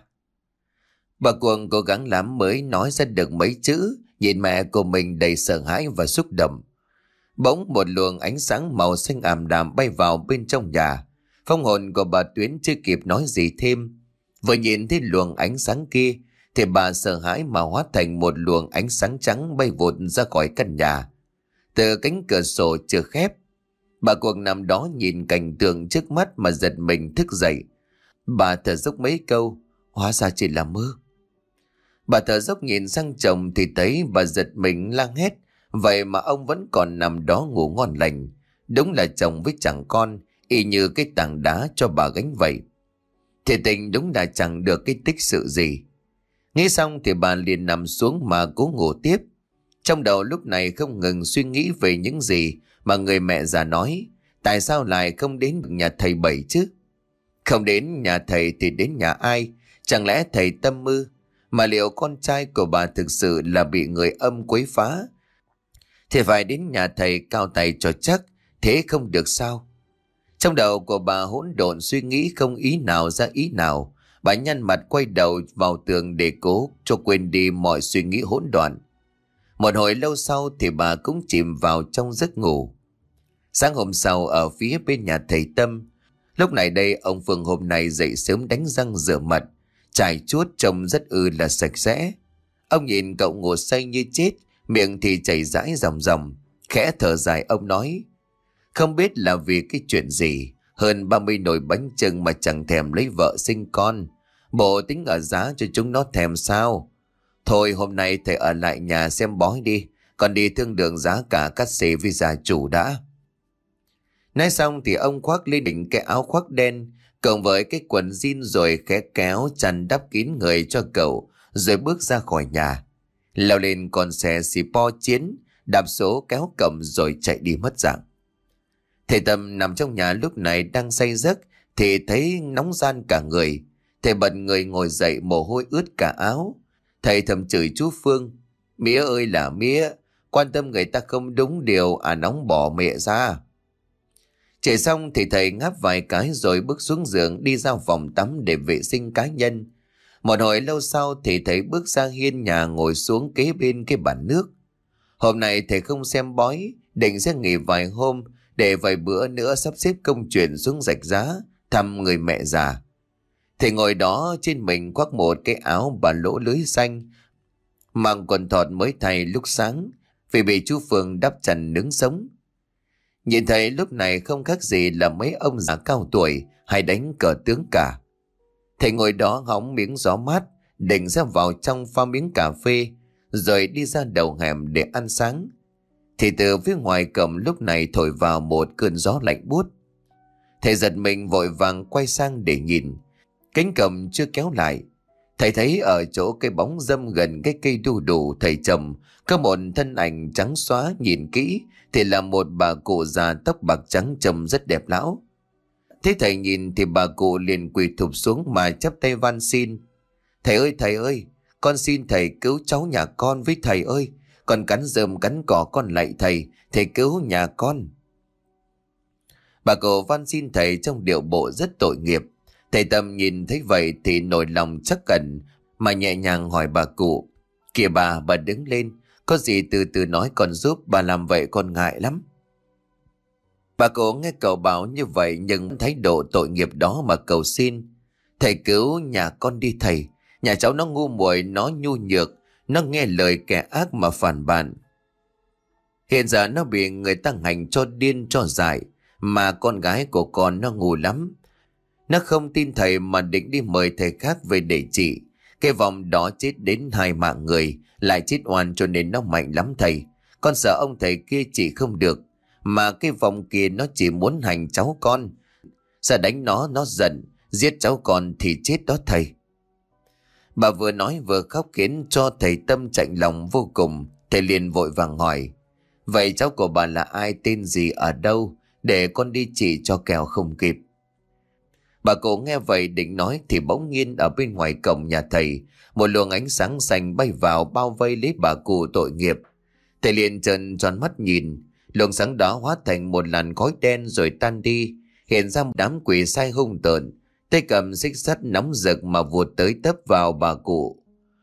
Bà Cuộc cố gắng lắm mới nói ra được mấy chữ, nhìn mẹ của mình đầy sợ hãi và xúc động. Bỗng một luồng ánh sáng màu xanh ảm đạm bay vào bên trong nhà. Phong hồn của bà Tuyến chưa kịp nói gì thêm, vừa nhìn thấy luồng ánh sáng kia thì bà sợ hãi mà hóa thành một luồng ánh sáng trắng bay vụt ra khỏi căn nhà. Từ cánh cửa sổ chưa khép, bà Cuộc nằm đó nhìn cảnh tượng trước mắt mà giật mình thức dậy. Bà thở dốc mấy câu, hóa ra chỉ là mơ. Bà thở dốc nhìn sang chồng thì thấy bà giật mình lang hét, vậy mà ông vẫn còn nằm đó ngủ ngon lành. Đúng là chồng với chẳng con, y như cái tảng đá cho bà gánh vậy. Thì tình đúng là chẳng được cái tích sự gì. Nghĩ xong thì bà liền nằm xuống mà cố ngủ tiếp. Trong đầu lúc này không ngừng suy nghĩ về những gì mà người mẹ già nói. Tại sao lại không đến nhà thầy Bảy chứ? Không đến nhà thầy thì đến nhà ai? Chẳng lẽ thầy tâm mưu? Mà liệu con trai của bà thực sự là bị người âm quấy phá? Thì phải đến nhà thầy cao tay cho chắc, thế không được sao? Trong đầu của bà hỗn độn suy nghĩ không ý nào ra ý nào. Bà nhăn mặt quay đầu vào tường để cố cho quên đi mọi suy nghĩ hỗn loạn. Một hồi lâu sau thì bà cũng chìm vào trong giấc ngủ. Sáng hôm sau ở phía bên nhà thầy Tâm, lúc này đây ông Phương hôm nay dậy sớm đánh răng rửa mặt, chải chuốt trông rất ư là sạch sẽ. Ông nhìn cậu ngủ say như chết, miệng thì chảy rãi ròng ròng, khẽ thở dài ông nói: không biết là vì cái chuyện gì, hơn ba mươi nồi bánh chưng mà chẳng thèm lấy vợ sinh con. Bộ tính ở giá cho chúng nó thèm sao? Thôi hôm nay thầy ở lại nhà xem bói đi, còn đi thương lượng giá cả cắt xê với gia chủ đã. Nói xong thì ông khoác lên đỉnh cái áo khoác đen cộng với cái quần jean rồi khẽ kéo chăn đắp kín người cho cậu, rồi bước ra khỏi nhà, leo lên con xe xì po chiến, đạp số kéo cầm rồi chạy đi mất dạng. Thầy Tâm nằm trong nhà lúc này đang say giấc thì thấy nóng gian cả người. Thầy bật người ngồi dậy, mồ hôi ướt cả áo. Thầy thầm chửi chú Phương: mía ơi là mía, quan tâm người ta không đúng điều à, nóng bỏ mẹ ra. Chạy xong thì thầy ngáp vài cái rồi bước xuống giường đi ra phòng tắm để vệ sinh cá nhân. Một hồi lâu sau thì thầy bước ra hiên nhà ngồi xuống kế bên cái bàn nước. Hôm nay thầy không xem bói, định sẽ nghỉ vài hôm để vài bữa nữa sắp xếp công chuyện xuống rạch giá thăm người mẹ già. Thầy ngồi đó, trên mình khoác một cái áo bà lỗ lưới xanh, mặc quần thọt mới thay lúc sáng vì bị chú Phương đắp chăn nướng sống. Nhìn thấy lúc này không khác gì là mấy ông già cao tuổi hay đánh cờ tướng cả. Thầy ngồi đó hóng miếng gió mát, định ra vào trong pha miếng cà phê rồi đi ra đầu hẻm để ăn sáng. Thì từ phía ngoài cổng lúc này thổi vào một cơn gió lạnh buốt. Thầy giật mình vội vàng quay sang để nhìn. Cánh cổng chưa kéo lại, thầy thấy ở chỗ cây bóng râm gần cái cây đu đủ thầy trầm có một thân ảnh trắng xóa, nhìn kỹ thì là một bà cụ già tóc bạc trắng trông rất đẹp lão. Thế thầy nhìn thì bà cụ liền quỳ thụp xuống mà chắp tay van xin: thầy ơi thầy ơi, con xin thầy cứu cháu nhà con với thầy ơi, con cắn rơm cắn cỏ con lạy thầy, thầy cứu nhà con. Bà cụ van xin thầy trong điệu bộ rất tội nghiệp. Thầy Tâm nhìn thấy vậy thì nổi lòng chắc cẩn mà nhẹ nhàng hỏi bà cụ: kìa bà, bà đứng lên, có gì từ từ nói con giúp, bà làm vậy con ngại lắm. Bà cụ nghe cậu bảo như vậy nhưng thái độ tội nghiệp đó mà cầu xin: thầy cứu nhà con đi thầy, nhà cháu nó ngu muội, nó nhu nhược, nó nghe lời kẻ ác mà phản bạn. Hiện giờ nó bị người ta hành cho điên cho dại, mà con gái của con nó ngu lắm. Nó không tin thầy mà định đi mời thầy khác về để trị. Cái vòng đó chết đến hai mạng người, lại chết oan cho nên nó mạnh lắm thầy. Con sợ ông thầy kia trị không được, mà cái vòng kia nó chỉ muốn hành cháu con. Sợ đánh nó, nó giận, giết cháu con thì chết đó thầy. Bà vừa nói vừa khóc khiến cho thầy Tâm chạnh lòng vô cùng. Thầy liền vội vàng hỏi: vậy cháu của bà là ai, tên gì, ở đâu, để con đi chỉ cho kẻo không kịp. Bà cụ nghe vậy định nói thì bỗng nhiên ở bên ngoài cổng nhà thầy, một luồng ánh sáng xanh bay vào bao vây lấy bà cụ tội nghiệp. Thầy liền trợn tròn mắt nhìn, luồng sáng đó hóa thành một làn khói đen rồi tan đi, hiện ra một đám quỷ sai hung tợn, tay cầm xích sắt nóng rực mà vụt tới tấp vào bà cụ.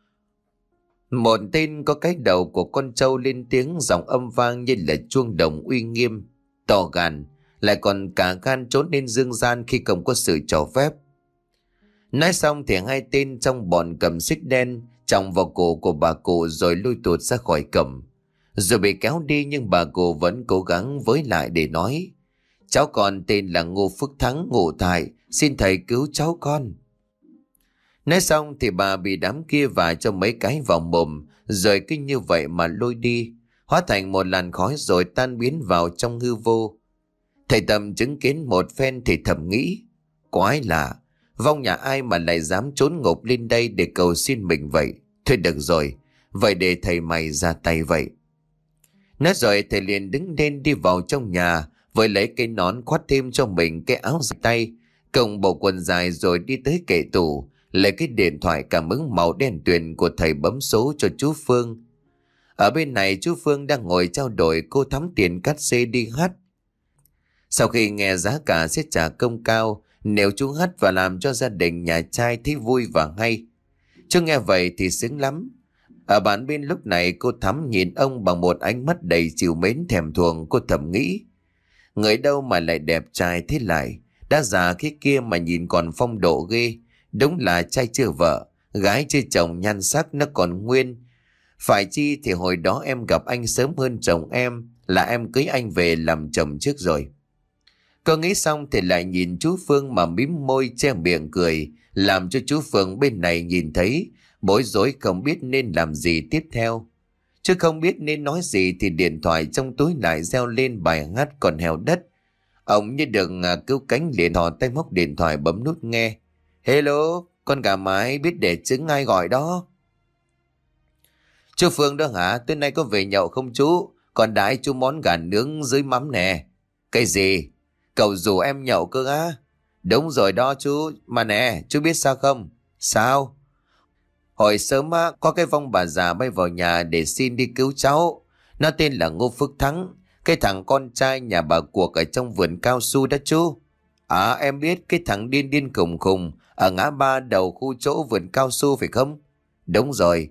Một tên có cái đầu của con trâu lên tiếng giọng âm vang như là chuông đồng uy nghiêm, to gan, lại còn cả gan trốn lên dương gian khi không có sự cho phép. Nói xong thì hai tên trong bọn cầm xích đen chòng vào cổ của bà cụ rồi lôi tuột ra khỏi cổng. Rồi bị kéo đi nhưng bà cụ vẫn cố gắng với lại để nói: cháu con tên là Ngô Phước Thắng, ngụ tại, xin thầy cứu cháu con. Nói xong thì bà bị đám kia vả cho mấy cái vào mồm, rồi cứ như vậy mà lôi đi, hóa thành một làn khói rồi tan biến vào trong hư vô. Thầy Tâm chứng kiến một phen thì thầm nghĩ: quái lạ, vong nhà ai mà lại dám trốn ngục lên đây để cầu xin mình vậy. Thôi được rồi, vậy để thầy mày ra tay vậy. Nói rồi thầy liền đứng lên đi vào trong nhà, với lấy cái nón khoác thêm cho mình cái áo dài tay, cộng bộ quần dài rồi đi tới kệ tủ, lấy cái điện thoại cảm ứng màu đen tuyền của thầy bấm số cho chú Phương. Ở bên này chú Phương đang ngồi trao đổi cô Thắm tiền cát xê đi hát. Sau khi nghe giá cả sẽ trả công cao nếu chú hát và làm cho gia đình nhà trai thấy vui và hay. Chú nghe vậy thì sướng lắm. Ở bàn bên lúc này cô Thắm nhìn ông bằng một ánh mắt đầy trìu mến thèm thuồng. Cô thầm nghĩ, người đâu mà lại đẹp trai thế lại, đã già cái kia mà nhìn còn phong độ ghê. Đúng là trai chưa vợ, gái chưa chồng, nhan sắc nó còn nguyên. Phải chi thì hồi đó em gặp anh sớm hơn chồng em, là em cưới anh về làm chồng trước rồi. Cô nghĩ xong thì lại nhìn chú Phương mà mím môi che miệng cười, làm cho chú Phương bên này nhìn thấy bối rối không biết nên làm gì tiếp theo. Chứ không biết nên nói gì thì điện thoại trong túi lại reo lên bài hát Còn Heo Đất. Ông như được cứu cánh liền thò tay móc điện thoại bấm nút nghe. Hello, con gà mái biết để trứng ai gọi đó? Chú Phương đó hả? Tối nay có về nhậu không chú? Còn đãi chú món gà nướng dưới mắm nè. Cái gì? Cậu rủ em nhậu cơ á? Đúng rồi đó chú. Mà nè, chú biết sao không? Sao? Hồi sớm á, có cái vong bà già bay vào nhà để xin đi cứu cháu. Nó tên là Ngô Phước Thắng, cái thằng con trai nhà bà Cuộc ở trong vườn cao su đó chú. À, em biết cái thằng điên điên khùng khùng ở ngã ba đầu khu chỗ vườn cao su phải không? Đúng rồi.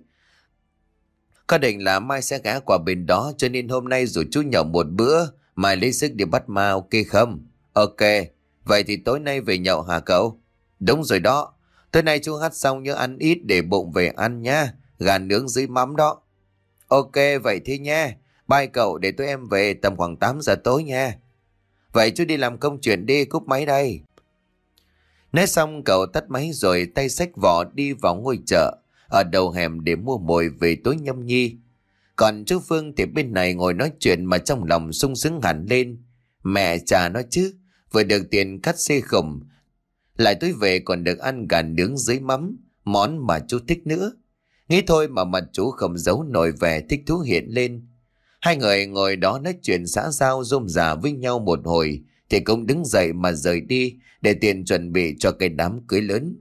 Có định là mai sẽ ghé qua bên đó, cho nên hôm nay rủ chú nhậu một bữa, mai lấy sức đi bắt ma, ok không? Ok, vậy thì tối nay về nhậu hả cậu? Đúng rồi đó. Tối nay chú hát xong nhớ ăn ít để bụng về ăn nha. Gà nướng dưới mắm đó. Ok vậy thế nha. Bye cậu, để tụi em về tầm khoảng tám giờ tối nha. Vậy chú đi làm công chuyện đi, cúp máy đây. Nói xong cậu tắt máy rồi tay xách vỏ đi vào ngôi chợ ở đầu hẻm để mua mồi về tối nhâm nhi. Còn chú Phương thì bên này ngồi nói chuyện mà trong lòng sung sướng hẳn lên. Mẹ chà nó chứ, vừa được tiền cắt xê khủng, lại tối về còn được ăn gà nướng dưới mắm, món mà chú thích nữa. Nghĩ thôi mà mặt chú không giấu nổi vẻ thích thú hiện lên. Hai người ngồi đó nói chuyện xã giao rôm rả với nhau một hồi thì cũng đứng dậy mà rời đi để tiền chuẩn bị cho cái đám cưới lớn.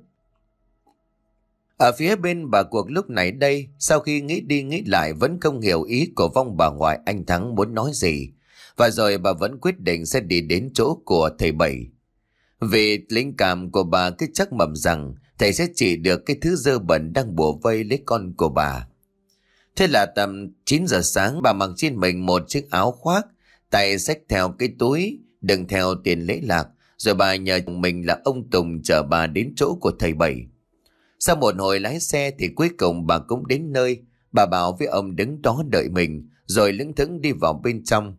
Ở phía bên bà Cuộc lúc này đây, sau khi nghĩ đi nghĩ lại vẫn không hiểu ý của vong bà ngoại anh Thắng muốn nói gì. Và rồi bà vẫn quyết định sẽ đi đến chỗ của thầy Bảy. Vì linh cảm của bà cứ chắc mầm rằng thầy sẽ chỉ được cái thứ dơ bẩn đang bủa vây lấy con của bà. Thế là tầm chín giờ sáng bà mặc trên mình một chiếc áo khoác, tay xách theo cái túi, đựng theo tiền lễ lạc, rồi bà nhờ mình là ông Tùng chở bà đến chỗ của thầy Bảy. Sau một hồi lái xe thì cuối cùng bà cũng đến nơi. Bà bảo với ông đứng đó đợi mình, rồi lững thững đi vào bên trong.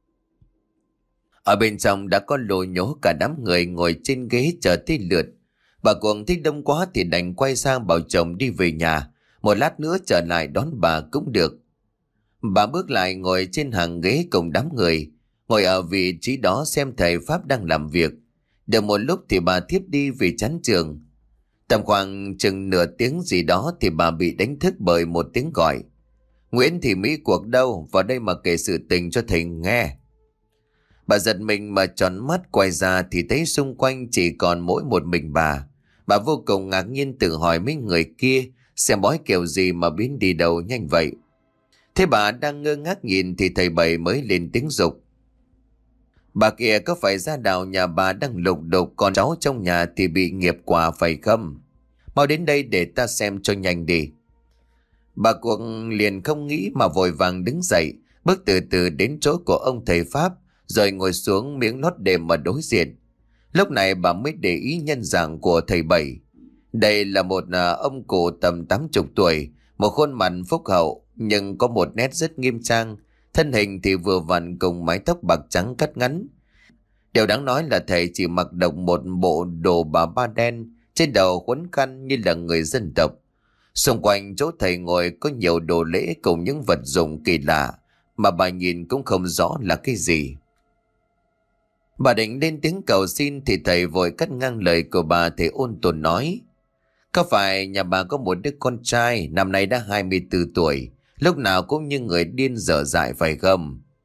Ở bên trong đã có lồ nhố cả đám người ngồi trên ghế chờ tới lượt. Bà Cuồng thích đông quá thì đành quay sang bảo chồng đi về nhà, một lát nữa trở lại đón bà cũng được. Bà bước lại ngồi trên hàng ghế cùng đám người, ngồi ở vị trí đó xem thầy Pháp đang làm việc. Được một lúc thì bà thiếp đi vì chán chường. Tầm khoảng chừng nửa tiếng gì đó thì bà bị đánh thức bởi một tiếng gọi. Nguyễn Thị Mỹ Cuộc đâu, vào đây mà kể sự tình cho thầy nghe. Bà giật mình mà tròn mắt quay ra thì thấy xung quanh chỉ còn mỗi một mình bà. Bà vô cùng ngạc nhiên tự hỏi mấy người kia xem bói kiểu gì mà biến đi đâu nhanh vậy. Thế bà đang ngơ ngác nhìn thì thầy Bảy mới lên tiếng dục. Bà kia có phải ra đào nhà bà đang lục đục con cháu trong nhà thì bị nghiệp quả phải không? Mau đến đây để ta xem cho nhanh đi. Bà Cuộc liền không nghĩ mà vội vàng đứng dậy, bước từ từ đến chỗ của ông thầy Pháp, rồi ngồi xuống miếng lót đệm mà đối diện. Lúc này bà mới để ý nhân dạng của thầy Bảy. Đây là một à, ông cụ tầm tám mươi tuổi, một khuôn mặt phúc hậu nhưng có một nét rất nghiêm trang, thân hình thì vừa vặn cùng mái tóc bạc trắng cắt ngắn. Điều đáng nói là thầy chỉ mặc độc một bộ đồ bà ba đen, trên đầu quấn khăn như là người dân tộc. Xung quanh chỗ thầy ngồi có nhiều đồ lễ cùng những vật dụng kỳ lạ mà bà nhìn cũng không rõ là cái gì. Bà định lên tiếng cầu xin thì thầy vội cắt ngang lời của bà. Thầy ôn tồn nói: Có phải nhà bà có một đứa con trai năm nay đã hai mươi tư tuổi, lúc nào cũng như người điên dở dại phải không?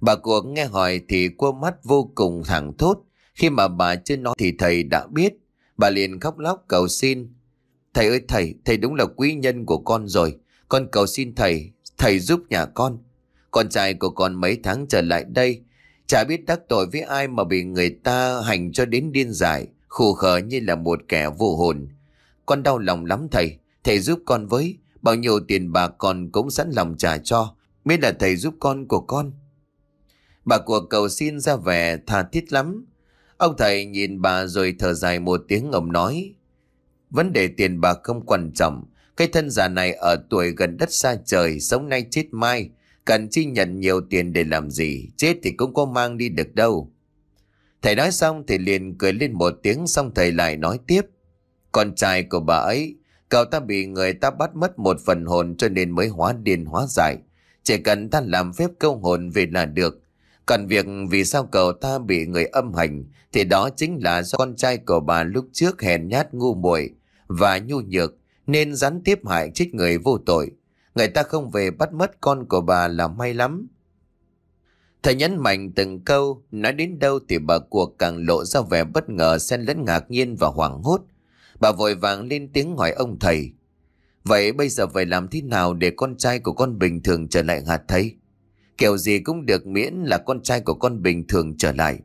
Bà cuộc nghe hỏi thì cua mắt vô cùng thẳng thốt. Khi mà bà chưa nói thì thầy đã biết. Bà liền khóc lóc cầu xin. Thầy ơi thầy, thầy đúng là quý nhân của con rồi. Con cầu xin thầy, thầy giúp nhà con. Con trai của con mấy tháng trở lại đây, chả biết đắc tội với ai mà bị người ta hành cho đến điên dại, khù khờ như là một kẻ vô hồn. Con đau lòng lắm thầy, thầy giúp con với. Bao nhiêu tiền bạc con cũng sẵn lòng trả cho, miễn là thầy giúp con của con. Bà của cầu xin ra vẻ tha thiết lắm. Ông thầy nhìn bà rồi thở dài một tiếng, ông nói: vấn đề tiền bạc không quan trọng. Cái thân già này ở tuổi gần đất xa trời, sống nay chết mai, cần chi nhận nhiều tiền để làm gì, chết thì cũng có mang đi được đâu. Thầy nói xong thì liền cười lên một tiếng, xong thầy lại nói tiếp: con trai của bà ấy, cậu ta bị người ta bắt mất một phần hồn cho nên mới hóa điên hóa dại. Chỉ cần ta làm phép câu hồn về là được. Còn việc vì sao cậu ta bị người âm hành thì đó chính là do con trai của bà lúc trước hèn nhát ngu muội và nhu nhược nên gián tiếp hại chết người vô tội. Người ta không về bắt mất con của bà là may lắm. Thầy nhấn mạnh từng câu, nói đến đâu thì bà cuộc càng lộ ra vẻ bất ngờ xen lẫn ngạc nhiên và hoảng hốt. Bà vội vàng lên tiếng hỏi ông thầy: vậy bây giờ phải làm thế nào để con trai của con bình thường trở lại hả thầy? Kiểu gì cũng được miễn là con trai của con bình thường trở lại.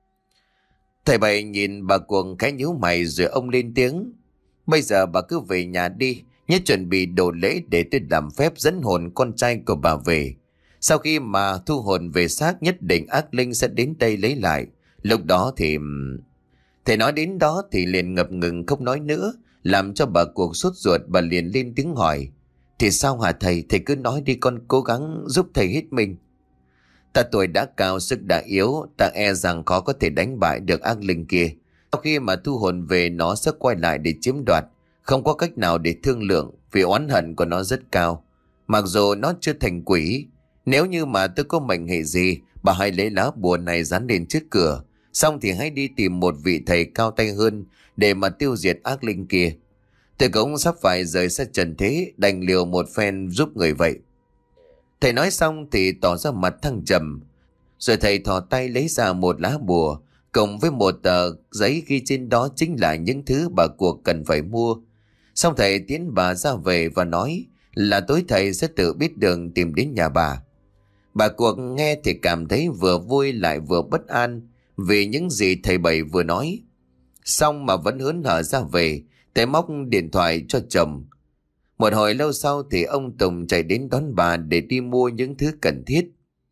Thầy Bảy nhìn bà cuồng cái nhíu mày rồi ông lên tiếng: bây giờ bà cứ về nhà đi, nhớ chuẩn bị đồ lễ để tôi làm phép dẫn hồn con trai của bà về. Sau khi mà thu hồn về xác, nhất định ác linh sẽ đến đây lấy lại. Lúc đó thì... Thầy nói đến đó thì liền ngập ngừng không nói nữa, làm cho bà cuộc sốt ruột. Bà liền lên tiếng hỏi: thì sao hả thầy? Thầy cứ nói đi, con cố gắng giúp thầy hết mình. Ta tuổi đã cao, sức đã yếu, ta e rằng khó có thể đánh bại được ác linh kia. Sau khi mà thu hồn về, nó sẽ quay lại để chiếm đoạt. Không có cách nào để thương lượng, vì oán hận của nó rất cao. Mặc dù nó chưa thành quỷ, nếu như mà tôi có mệnh hệ gì, bà hãy lấy lá bùa này dán lên trước cửa. Xong thì hãy đi tìm một vị thầy cao tay hơn để mà tiêu diệt ác linh kia. Tôi cũng sắp phải rời xa trần thế, đành liều một phen giúp người vậy. Thầy nói xong thì tỏ ra mặt thăng trầm. Rồi thầy thò tay lấy ra một lá bùa, cộng với một tờ giấy ghi trên đó chính là những thứ bà cuộc cần phải mua. Xong thầy tiến bà ra về và nói là tối thầy sẽ tự biết đường tìm đến nhà bà. Bà cuộc nghe thì cảm thấy vừa vui lại vừa bất an vì những gì thầy Bảy vừa nói. Xong mà vẫn hớn hở ra về, thầy móc điện thoại cho chồng. Một hồi lâu sau thì ông Tùng chạy đến đón bà để đi mua những thứ cần thiết.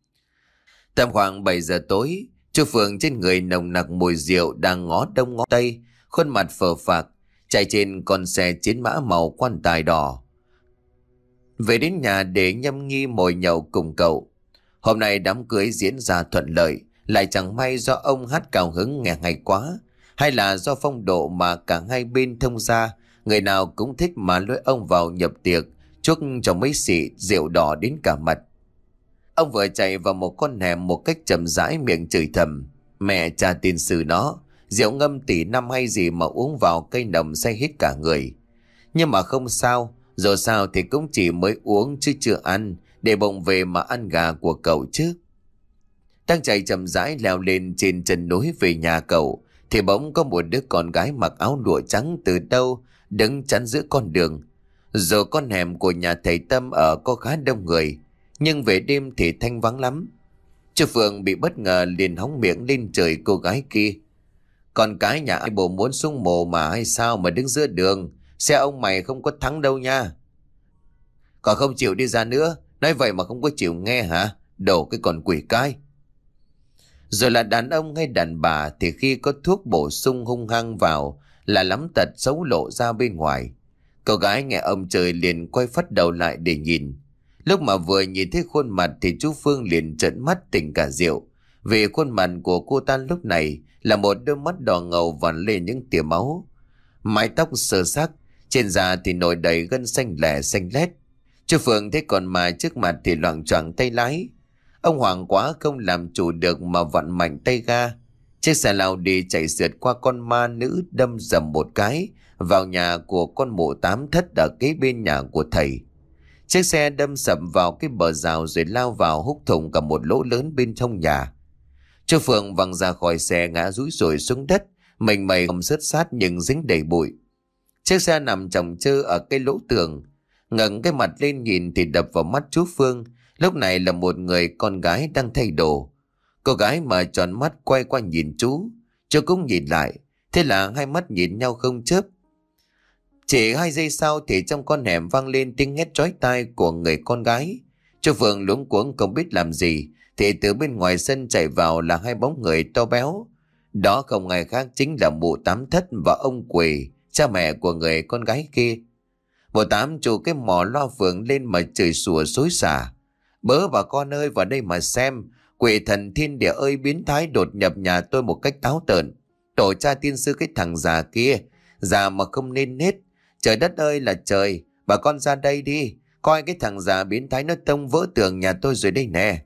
Tầm khoảng bảy giờ tối, chú Phượng trên người nồng nặc mùi rượu đang ngó đông ngó tây, khuôn mặt phờ phạc, chạy trên con xe chiến mã màu quan tài đỏ. Về đến nhà để nhâm nhi mồi nhậu cùng cậu. Hôm nay đám cưới diễn ra thuận lợi, lại chẳng may do ông hát cao hứng nghe hay quá, hay là do phong độ mà cả hai bên thông ra, người nào cũng thích mà lôi ông vào nhập tiệc, chuốc cho mấy xị rượu đỏ đến cả mặt. Ông vừa chạy vào một con hẻm một cách chậm rãi, miệng chửi thầm: mẹ cha tiền sử nó, rượu ngâm tỷ năm hay gì mà uống vào cây nồng say hết cả người. Nhưng mà không sao, dù sao thì cũng chỉ mới uống chứ chưa ăn, để bụng về mà ăn gà của cậu chứ. Đang chạy chậm rãi leo lên trên chân núi về nhà cậu thì bỗng có một đứa con gái mặc áo lụa trắng từ đâu đứng chắn giữa con đường. Dù con hẻm của nhà thầy Tâm ở có khá đông người, nhưng về đêm thì thanh vắng lắm. Chú Phượng bị bất ngờ liền hóng miệng lên chửi cô gái kia: con cái nhà ai bộ muốn xuống mồ mà hay sao mà đứng giữa đường, xe ông mày không có thắng đâu nha. Còn không chịu đi ra nữa, nói vậy mà không có chịu nghe hả? Đồ cái con quỷ cái. Rồi là đàn ông hay đàn bà thì khi có thuốc bổ sung hung hăng vào là lắm tật xấu lộ ra bên ngoài. Cô gái nghe ông trời liền quay phắt đầu lại để nhìn. Lúc mà vừa nhìn thấy khuôn mặt thì chú Phương liền trợn mắt tỉnh cả rượu, vì khuôn mặt của cô ta lúc này là một đôi mắt đỏ ngầu vằn lên những tia máu, mái tóc sơ xác, trên da thì nổi đầy gân xanh lẻ xanh lét. Chú Phương thấy con ma trước mặt thì loạng choạng tay lái. Ông hoảng quá không làm chủ được mà vặn mạnh tay ga. Chiếc xe lao đi chạy sượt qua con ma nữ, đâm dầm một cái vào nhà của con mụ tám thất ở kế bên nhà của thầy. Chiếc xe đâm sập vào cái bờ rào rồi lao vào húc thủng cả một lỗ lớn bên trong nhà. Chú Phương văng ra khỏi xe ngã rúi rủi xuống đất, mình mày không sứt sát nhưng dính đầy bụi. Chiếc xe nằm chồng chơ ở cái lỗ tường, ngẩng cái mặt lên nhìn thì đập vào mắt chú Phương. Lúc này là một người con gái đang thay đồ. Cô gái mở tròn mắt quay qua nhìn chú, chú cũng nhìn lại, thế là hai mắt nhìn nhau không chớp. Chỉ hai giây sau thì trong con hẻm vang lên tiếng hét chói tai của người con gái. Chú Phương luống cuống không biết làm gì thì từ bên ngoài sân chạy vào là hai bóng người to béo. Đó không ai khác chính là mụ Tám Thất và ông Quỳ, cha mẹ của người con gái kia. Mụ Tám chù cái mỏ loa phường lên mà chửi sủa xối xả: "Bớ bà con ơi, vào đây mà xem, quỷ thần thiên địa ơi biến thái đột nhập nhà tôi một cách táo tợn. Tổ cha tiên sư cái thằng già kia, già mà không nên nết. Trời đất ơi là trời, bà con ra đây đi, coi cái thằng già biến thái nó tông vỡ tường nhà tôi rồi đây nè."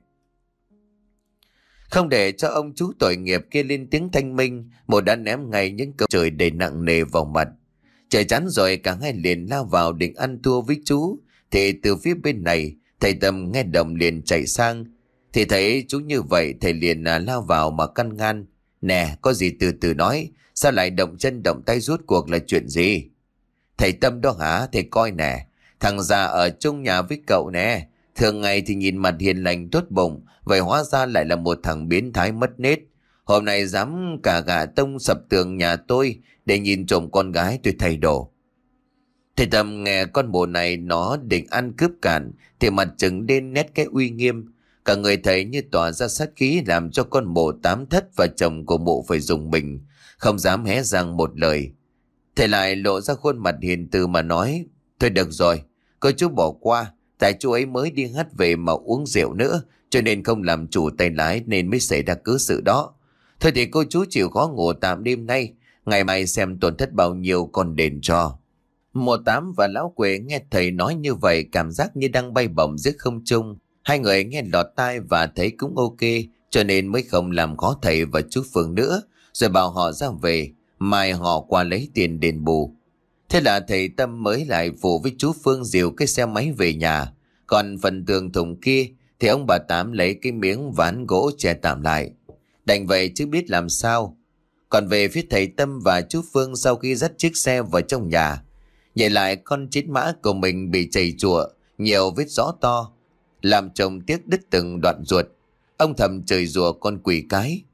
Không để cho ông chú tội nghiệp kia lên tiếng thanh minh, một đã ném ngay những câu trời đầy nặng nề vào mặt. Trời chán rồi cả hai liền lao vào định ăn thua với chú, thì từ phía bên này thầy Tâm nghe động liền chạy sang. Thì thấy chú như vậy, thầy liền à, lao vào mà căn ngăn: "Nè, có gì từ từ nói, sao lại động chân động tay, rút cuộc là chuyện gì?" "Thầy Tâm đó hả? Thầy coi nè, thằng già ở chung nhà với cậu nè, thường ngày thì nhìn mặt hiền lành tốt bụng, vậy hóa ra lại là một thằng biến thái mất nết. Hôm nay dám cả gà tông sập tường nhà tôi để nhìn trộm con gái tôi thay đồ." Thầy Tâm nghe con bồ này nó định ăn cướp cản thì mặt trừng lên nét cái uy nghiêm. Cả người thầy như tỏa ra sát khí, làm cho con mụ Tám Thất và chồng của mụ phải dùng mình, không dám hé răng một lời. Thầy lại lộ ra khuôn mặt hiền từ mà nói: "Thôi được rồi, cô chú bỏ qua, tại chú ấy mới đi hát về mà uống rượu nữa, cho nên không làm chủ tay lái nên mới xảy ra cứ sự đó. Thôi thì cô chú chịu khó ngủ tạm đêm nay, ngày mai xem tổn thất bao nhiêu còn đền cho." Mùa Tám và lão Quế nghe thầy nói như vậy cảm giác như đang bay bổng giữa không trung. Hai người nghe lọt tai và thấy cũng ok, cho nên mới không làm khó thầy và chú Phương nữa, rồi bảo họ ra về, mai họ qua lấy tiền đền bù. Thế là thầy Tâm mới lại phụ với chú Phương dìu cái xe máy về nhà. Còn phần tường thùng kia thì ông bà Tám lấy cái miếng ván gỗ che tạm lại. Đành vậy chứ biết làm sao. Còn về phía thầy Tâm và chú Phương, sau khi dắt chiếc xe vào trong nhà, nhìn lại con chiến mã của mình bị chảy chùa, nhiều vết rõ to, làm chồng tiếc đứt từng đoạn ruột. Ông thầm chửi rủa con quỷ cái: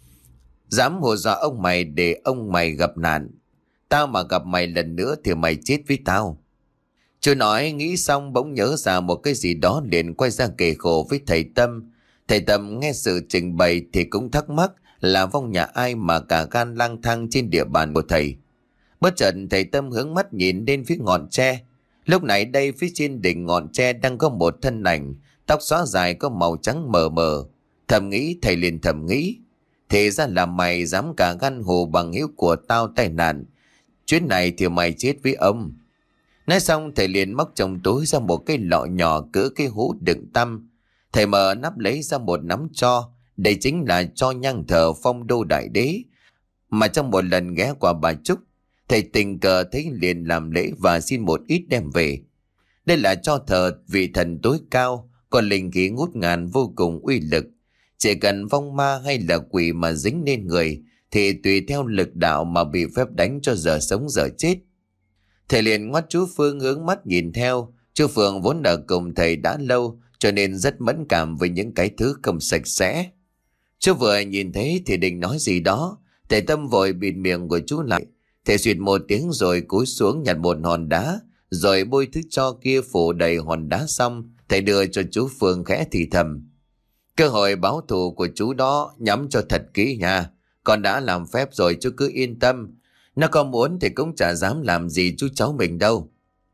"Dám hù dọa ông mày để ông mày gặp nạn. Tao mà gặp mày lần nữa thì mày chết với tao." Chưa nói nghĩ xong bỗng nhớ ra một cái gì đó, liền quay ra kể khổ với thầy Tâm. Thầy Tâm nghe sự trình bày thì cũng thắc mắc là vong nhà ai mà cả gan lang thang trên địa bàn của thầy. Bất chợt thầy Tâm hướng mắt nhìn lên phía ngọn tre. Lúc này đây phía trên đỉnh ngọn tre đang có một thân ảnh, tóc xõa dài có màu trắng mờ mờ. Thầm nghĩ, thầy liền thầm nghĩ: "Thì ra là mày dám cả gan hù bằng hữu của tao tai nạn. Chuyến này thì mày chết với ông." Nói xong thầy liền móc trong túi ra một cái lọ nhỏ cỡ cái hũ đựng tăm. Thầy mở nắp lấy ra một nắm tro. Đây chính là tro nhang thờ Phong Đô Đại Đế mà trong một lần ghé qua bà Trúc, thầy tình cờ thấy liền làm lễ và xin một ít đem về. Đây là tro thờ vị thần tối cao, có linh khí ngút ngàn vô cùng uy lực. Chỉ cần vong ma hay là quỷ mà dính lên người thì tùy theo lực đạo mà bị phép đánh cho giờ sống giờ chết. Thầy liền ngoắt chú Phương hướng mắt nhìn theo. Chú Phương vốn ở cùng thầy đã lâu, cho nên rất mẫn cảm với những cái thứ không sạch sẽ. Chú vừa nhìn thấy thì định nói gì đó, thầy Tâm vội bịt miệng của chú lại. Thầy suyệt một tiếng rồi cúi xuống nhặt một hòn đá, rồi bôi thứ tro kia phủ đầy hòn đá xong, thầy đưa cho chú Phương khẽ thì thầm: "Cơ hội báo thù của chú đó nhắm cho thật kỹ nha. Con đã làm phép rồi chú cứ yên tâm. Nó có muốn thì cũng chả dám làm gì chú cháu mình đâu."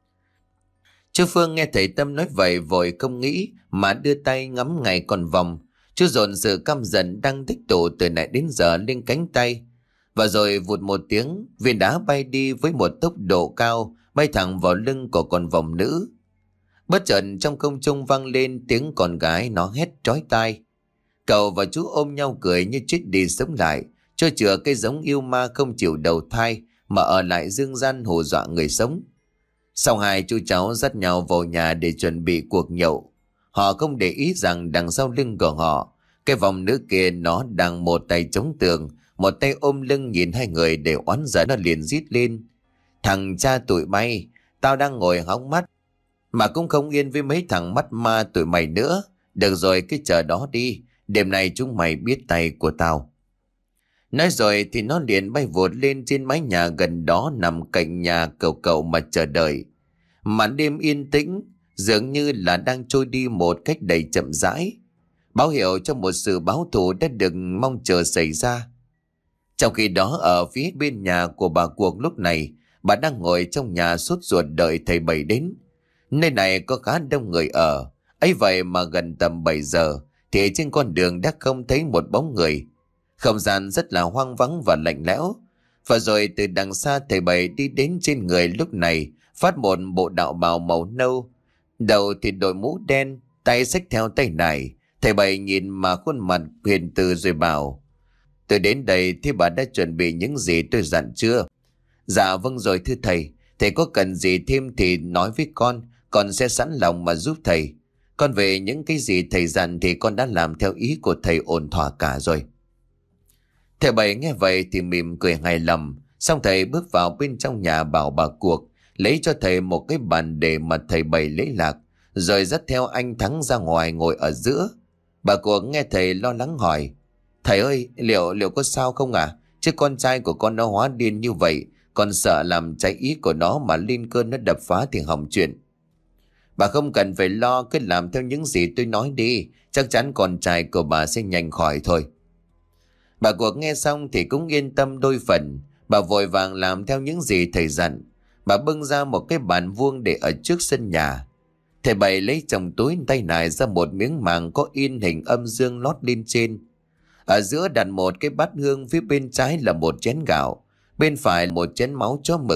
Chú Phương nghe thầy Tâm nói vậy vội không nghĩ mà đưa tay ngắm ngay con vòng. Chú dồn sự căm giận đang tích tụ từ nãy đến giờ lên cánh tay. Và rồi vụt một tiếng, viên đá bay đi với một tốc độ cao, bay thẳng vào lưng của con vòng nữ. Bất chợt trong không trung vang lên tiếng con gái nó hét chói tai. Cậu và chú ôm nhau cười như chết đi sống lại, cho chừa cái giống yêu ma không chịu đầu thai mà ở lại dương gian hù dọa người sống. Sau hai chú cháu dắt nhau vào nhà để chuẩn bị cuộc nhậu. Họ không để ý rằng đằng sau lưng của họ, cái vòng nữ kia nó đang một tay chống tường, một tay ôm lưng nhìn hai người để oán giận. Nó liền rít lên: "Thằng cha tụi bay, tao đang ngồi hóng mắt mà cũng không yên với mấy thằng mắt ma tụi mày nữa. Được rồi, cứ chờ đó đi, đêm nay chúng mày biết tay của tao." Nói rồi thì nó liền bay vụt lên trên mái nhà gần đó nằm cạnh nhà cậu cậu mà chờ đợi. Màn đêm yên tĩnh, dường như là đang trôi đi một cách đầy chậm rãi, báo hiệu cho một sự báo thù đã được mong chờ xảy ra. Trong khi đó ở phía bên nhà của bà Cuộc lúc này, bà đang ngồi trong nhà sốt ruột đợi thầy Bảy đến. Nơi này có khá đông người ở, ấy vậy mà gần tầm bảy giờ thì trên con đường đã không thấy một bóng người. Không gian rất là hoang vắng và lạnh lẽo. Và rồi từ đằng xa thầy Bảy đi đến, trên người lúc này phát một bộ đạo bào màu nâu, đầu thì đội mũ đen, tay xách theo tay nải. Thầy Bảy nhìn mà khuôn mặt hiền từ rồi bảo: "Tôi đến đây thì bà đã chuẩn bị những gì tôi dặn chưa?" "Dạ vâng rồi thưa thầy. Thầy có cần gì thêm thì nói với con, con sẽ sẵn lòng mà giúp thầy. Con về những cái gì thầy dặn thì con đã làm theo ý của thầy ổn thỏa cả rồi." Thầy Bảy nghe vậy thì mỉm cười hài lòng. Xong thầy bước vào bên trong nhà bảo bà Cuộc lấy cho thầy một cái bàn để mà thầy Bảy lễ lạc, rồi dắt theo anh Thắng ra ngoài ngồi ở giữa. Bà Cuộc nghe thầy lo lắng hỏi: "Thầy ơi, liệu liệu có sao không à? Chứ con trai của con nó hóa điên như vậy, con sợ làm trái ý của nó mà lên cơn nó đập phá thì hỏng chuyện." "Bà không cần phải lo, cứ làm theo những gì tôi nói đi, chắc chắn con trai của bà sẽ nhanh khỏi thôi." Bà Cuộc nghe xong thì cũng yên tâm đôi phần. Bà vội vàng làm theo những gì thầy dặn. Bà bưng ra một cái bàn vuông để ở trước sân nhà. Thầy Bảy lấy trong túi tay nải ra một miếng màng có in hình âm dương lót lên trên. Ở giữa đặt một cái bát hương, phía bên trái là một chén gạo, bên phải là một chén máu chó mực.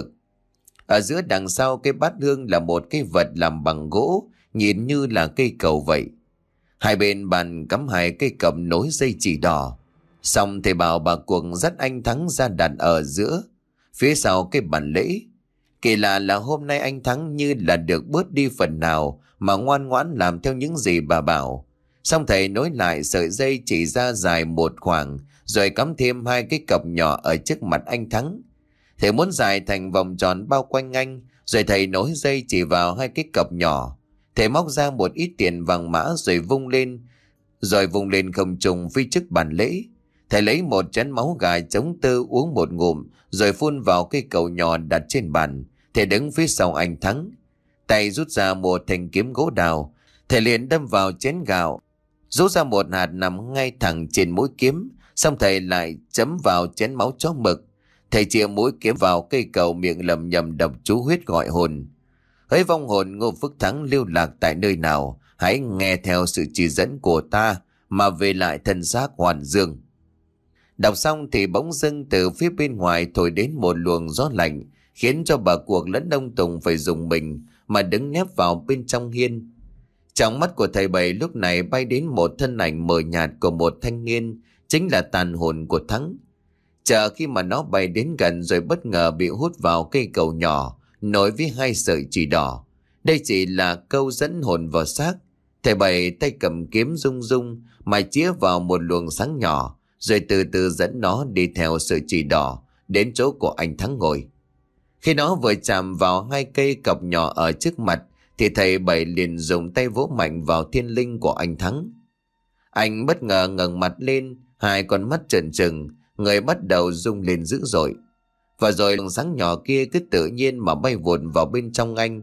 Ở giữa đằng sau cái bát hương là một cái vật làm bằng gỗ, nhìn như là cây cầu vậy. Hai bên bàn cắm hai cây cầm nối dây chỉ đỏ. Xong thầy bảo bà Cuộc dắt anh Thắng ra đặt ở giữa, phía sau cái bàn lễ. Kỳ lạ là hôm nay anh Thắng như là được bớt đi phần nào mà ngoan ngoãn làm theo những gì bà bảo. Xong thầy nối lại sợi dây chỉ ra dài một khoảng, rồi cắm thêm hai cái cọc nhỏ ở trước mặt anh Thắng. Thầy muốn dài thành vòng tròn bao quanh anh, rồi thầy nối dây chỉ vào hai cái cọc nhỏ. Thầy móc ra một ít tiền vàng mã rồi vung lên, rồi vung lên không trung phía trước bàn lễ. Thầy lấy một chén máu gà chống tơ uống một ngụm, rồi phun vào cây cầu nhỏ đặt trên bàn. Thầy đứng phía sau anh Thắng, tay rút ra một thanh kiếm gỗ đào. Thầy liền đâm vào chén gạo, rút ra một hạt nằm ngay thẳng trên mũi kiếm. Xong thầy lại chấm vào chén máu chó mực. Thầy chĩa mũi kiếm vào cây cầu, miệng lầm nhầm đọc chú huyết gọi hồn: "Hỡi vong hồn Ngô Phước Thắng lưu lạc tại nơi nào, hãy nghe theo sự chỉ dẫn của ta mà về lại thân xác hoàn dương." Đọc xong thì bỗng dưng từ phía bên ngoài thổi đến một luồng gió lạnh, khiến cho bà Cuộc lẫn ông Tùng phải dùng mình mà đứng nép vào bên trong hiên. Trong mắt của thầy Bảy lúc này bay đến một thân ảnh mờ nhạt của một thanh niên, chính là tàn hồn của Thắng. Chờ khi mà nó bay đến gần rồi bất ngờ bị hút vào cây cầu nhỏ nối với hai sợi chỉ đỏ. Đây chỉ là câu dẫn hồn vào xác. Thầy Bảy tay cầm kiếm rung rung mà chĩa vào một luồng sáng nhỏ, rồi từ từ dẫn nó đi theo sợi chỉ đỏ đến chỗ của anh Thắng ngồi. Khi nó vừa chạm vào hai cây cọc nhỏ ở trước mặt thì thầy Bảy liền dùng tay vỗ mạnh vào thiên linh của anh Thắng. Anh bất ngờ ngẩng mặt lên, hai con mắt trợn trừng, người bắt đầu rung lên dữ dội. Và rồi luồng sáng nhỏ kia cứ tự nhiên mà bay vụt vào bên trong anh.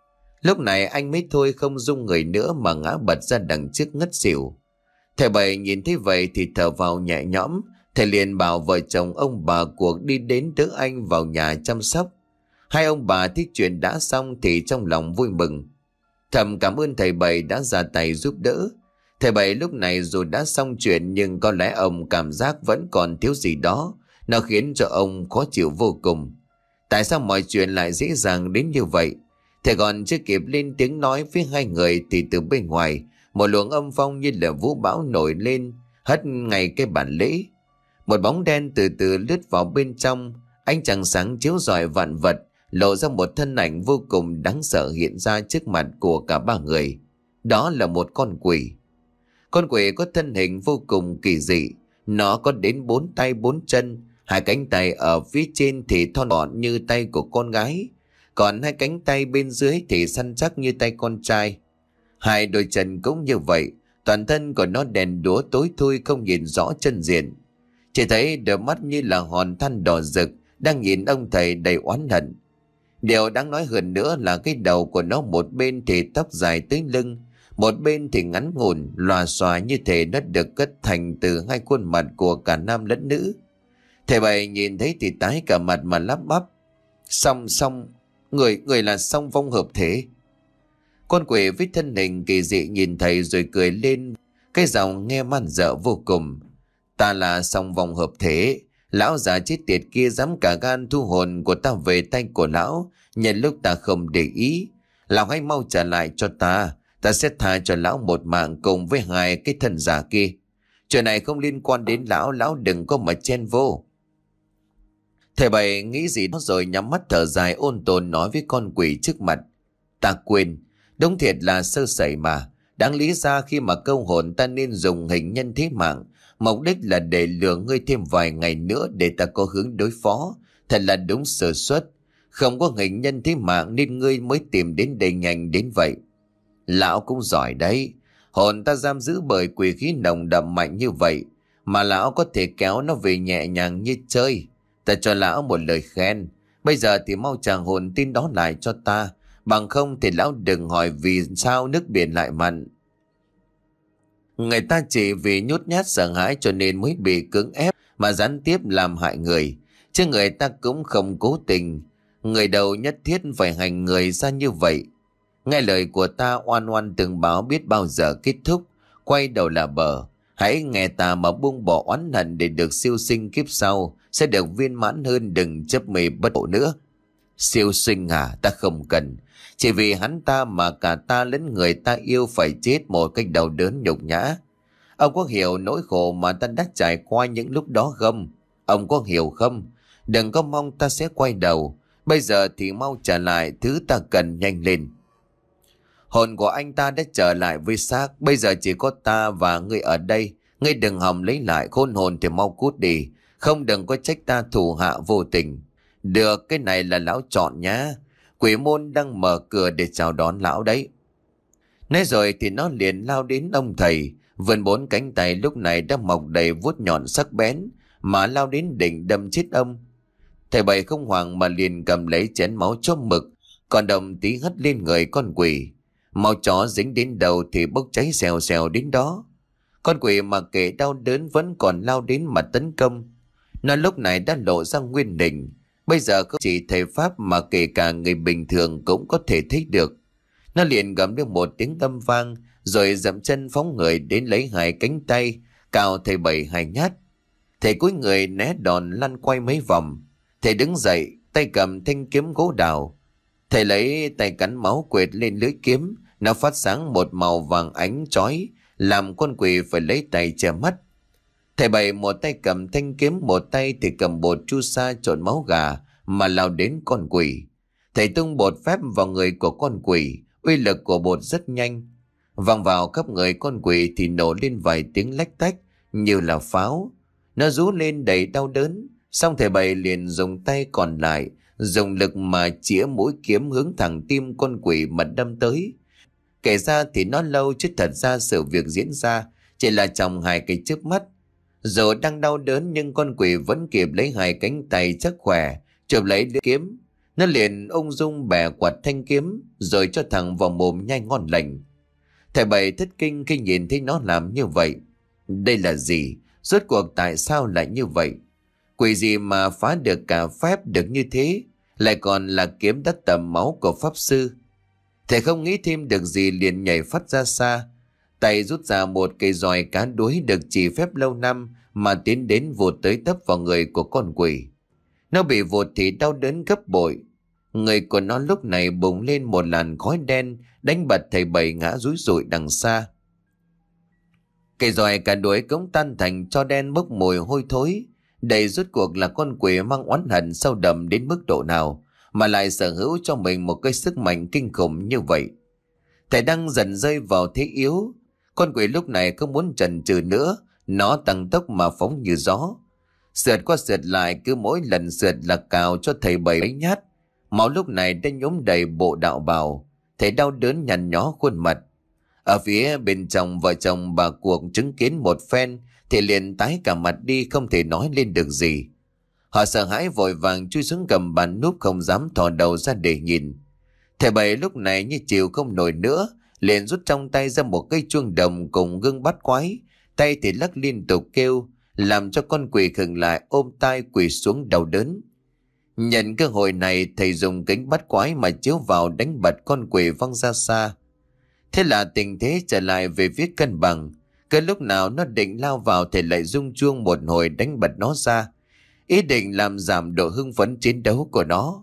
Lúc này anh mới thôi không rung người nữa mà ngã bật ra đằng trước ngất xỉu. Thầy Bảy nhìn thấy vậy thì thở vào nhẹ nhõm. Thầy liền bảo vợ chồng ông bà Cuộc đi đến đỡ anh vào nhà chăm sóc. Hai ông bà thấy chuyện đã xong thì trong lòng vui mừng, thầm cảm ơn thầy Bảy đã ra tay giúp đỡ. Thầy Bảy lúc này dù đã xong chuyện nhưng có lẽ ông cảm giác vẫn còn thiếu gì đó, nó khiến cho ông khó chịu vô cùng. Tại sao mọi chuyện lại dễ dàng đến như vậy? Thầy còn chưa kịp lên tiếng nói với hai người thì từ bên ngoài một luồng âm phong như là vũ bão nổi lên, hất ngay cái bàn lễ. Một bóng đen từ từ lướt vào bên trong, ánh trăng sáng chiếu rọi vạn vật, lộ ra một thân ảnh vô cùng đáng sợ hiện ra trước mặt của cả ba người. Đó là một con quỷ. Con quỷ có thân hình vô cùng kỳ dị. Nó có đến bốn tay bốn chân, hai cánh tay ở phía trên thì thon gọn như tay của con gái, còn hai cánh tay bên dưới thì săn chắc như tay con trai. Hai đôi chân cũng như vậy, toàn thân của nó đèn đúa tối thui không nhìn rõ chân diện. Chỉ thấy đôi mắt như là hòn than đỏ rực đang nhìn ông thầy đầy oán hận. Điều đáng nói hơn nữa là cái đầu của nó một bên thì tóc dài tới lưng, một bên thì ngắn ngủn, lòa xòa như thể nó được cất thành từ hai khuôn mặt của cả nam lẫn nữ. Thầy Bảy nhìn thấy thì tái cả mặt mà lắp bắp. Song song, người, người là song vong hợp thể. Con quỷ với thân hình kỳ dị nhìn thầy rồi cười lên, cái giọng nghe man dợ vô cùng. Ta là song vong hợp thể, lão già chết tiệt kia dám cả gan thu hồn của ta về tay của lão, nhân lúc ta không để ý. Lão hãy mau trả lại cho ta, ta sẽ tha cho lão một mạng cùng với hai cái thân giả kia. Chuyện này không liên quan đến lão, lão đừng có mà chen vô. Thầy Bảy nghĩ gì đó rồi nhắm mắt thở dài ôn tồn nói với con quỷ trước mặt. Ta quên, đúng thiệt là sơ sẩy mà. Đáng lý ra khi mà câu hồn ta nên dùng hình nhân thế mạng, mục đích là để lừa ngươi thêm vài ngày nữa để ta có hướng đối phó. Thật là đúng sơ suất. Không có hình nhân thế mạng nên ngươi mới tìm đến đây nhanh đến vậy. Lão cũng giỏi đấy. Hồn ta giam giữ bởi quỷ khí nồng đậm mạnh như vậy, mà lão có thể kéo nó về nhẹ nhàng như chơi. Ta cho lão một lời khen. Bây giờ thì mau trả hồn tin đó lại cho ta, bằng không thì lão đừng hỏi vì sao nước biển lại mặn. Người ta chỉ vì nhút nhát sợ hãi cho nên mới bị cưỡng ép mà gián tiếp làm hại người, chứ người ta cũng không cố tình. Người đầu nhất thiết phải hành người ra như vậy. Nghe lời của ta, oan oan từng báo biết bao giờ kết thúc, quay đầu là bờ. Hãy nghe ta mà buông bỏ oán hận để được siêu sinh kiếp sau, sẽ được viên mãn hơn, đừng chấp mê bất ổn nữa. Siêu sinh à, ta không cần. Chỉ vì hắn ta mà cả ta lẫn người ta yêu phải chết một cách đau đớn nhục nhã. Ông có hiểu nỗi khổ mà ta đã trải qua những lúc đó không? Ông có hiểu không? Đừng có mong ta sẽ quay đầu. Bây giờ thì mau trả lại thứ ta cần nhanh lên. Hồn của anh ta đã trở lại với xác, bây giờ chỉ có ta và ngươi ở đây. Ngươi đừng hòng lấy lại khôn hồn thì mau cút đi, không đừng có trách ta thù hạ vô tình. Được, cái này là lão chọn nhá. Quỷ môn đang mở cửa để chào đón lão đấy. Nói rồi thì nó liền lao đến ông thầy, vươn bốn cánh tay lúc này đã mọc đầy vuốt nhọn sắc bén mà lao đến định đâm chết ông. Thầy Bảy không hoảng mà liền cầm lấy chén máu cho mực, còn đồng tí hất lên người con quỷ. Máu chó dính đến đầu thì bốc cháy xèo xèo đến đó. Con quỷ mà kể đau đớn vẫn còn lao đến mà tấn công. Nó lúc này đã lộ ra nguyên hình. Bây giờ không chỉ thầy Pháp mà kể cả người bình thường cũng có thể thấy được. Nó liền gầm lên một tiếng âm vang, rồi dậm chân phóng người đến lấy hai cánh tay, cào thầy Bảy hai nhát. Thầy cúi người né đòn lăn quay mấy vòng. Thầy đứng dậy, tay cầm thanh kiếm gỗ đào. Thầy lấy tay cắn máu quệt lên lưỡi kiếm, nó phát sáng một màu vàng ánh chói, làm con quỷ phải lấy tay che mắt. Thầy Bảy một tay cầm thanh kiếm, một tay thì cầm bột chu sa trộn máu gà mà lao đến con quỷ. Thầy tung bột phép vào người của con quỷ, uy lực của bột rất nhanh. Văng vào khắp người con quỷ thì nổ lên vài tiếng lách tách như là pháo. Nó rú lên đầy đau đớn, xong thầy Bảy liền dùng tay còn lại, dùng lực mà chĩa mũi kiếm hướng thẳng tim con quỷ mà đâm tới. Kể ra thì nó lâu chứ thật ra sự việc diễn ra chỉ là trong hai cái chớp mắt. Dù đang đau đớn nhưng con quỷ vẫn kịp lấy hai cánh tay chắc khỏe, chụp lấy lưỡi kiếm. Nó liền ung dung bẻ quạt thanh kiếm rồi cho thẳng vào mồm nhai ngon lành. Thầy Bảy thất kinh khi nhìn thấy nó làm như vậy. Đây là gì? Rốt cuộc tại sao lại như vậy? Quỷ gì mà phá được cả phép được như thế, lại còn là kiếm đắt tầm máu của pháp sư? Thầy không nghĩ thêm được gì liền nhảy phát ra xa, tay rút ra một cây roi cá đuối được chỉ phép lâu năm mà tiến đến vụt tới tấp vào người của con quỷ. Nó bị vụt thì đau đớn gấp bội. Người của nó lúc này bùng lên một làn khói đen, đánh bật thầy Bảy ngã rúi rụi đằng xa. Cây roi cá đuối cũng tan thành tro đen bốc mùi hôi thối. Đây rốt cuộc là con quỷ mang oán hận sâu đậm đến mức độ nào mà lại sở hữu cho mình một cái sức mạnh kinh khủng như vậy. Thầy đang dần rơi vào thế yếu. Con quỷ lúc này không muốn chần chừ nữa, nó tăng tốc mà phóng như gió. Sượt qua sượt lại, cứ mỗi lần sượt là cào cho thầy bảy ấy nhát. Máu lúc này đã nhốm đầy bộ đạo bào. Thầy đau đớn nhăn nhó khuôn mặt. Ở phía bên trong vợ chồng bà Cuộc chứng kiến một phen thì liền tái cả mặt đi, không thể nói lên được gì. Họ sợ hãi vội vàng chui xuống gầm bàn núp, không dám thò đầu ra để nhìn. Thầy bảy lúc này như chịu không nổi nữa, liền rút trong tay ra một cây chuông đồng cùng gương bắt quái, tay thì lắc liên tục kêu, làm cho con quỷ khựng lại, ôm tai quỳ xuống đau đớn. Nhận cơ hội này, thầy dùng kính bắt quái mà chiếu vào đánh bật con quỷ văng ra xa. Thế là tình thế trở lại về phía cân bằng. Cái lúc nào nó định lao vào, thầy lại rung chuông một hồi đánh bật nó ra, ý định làm giảm độ hưng phấn chiến đấu của nó.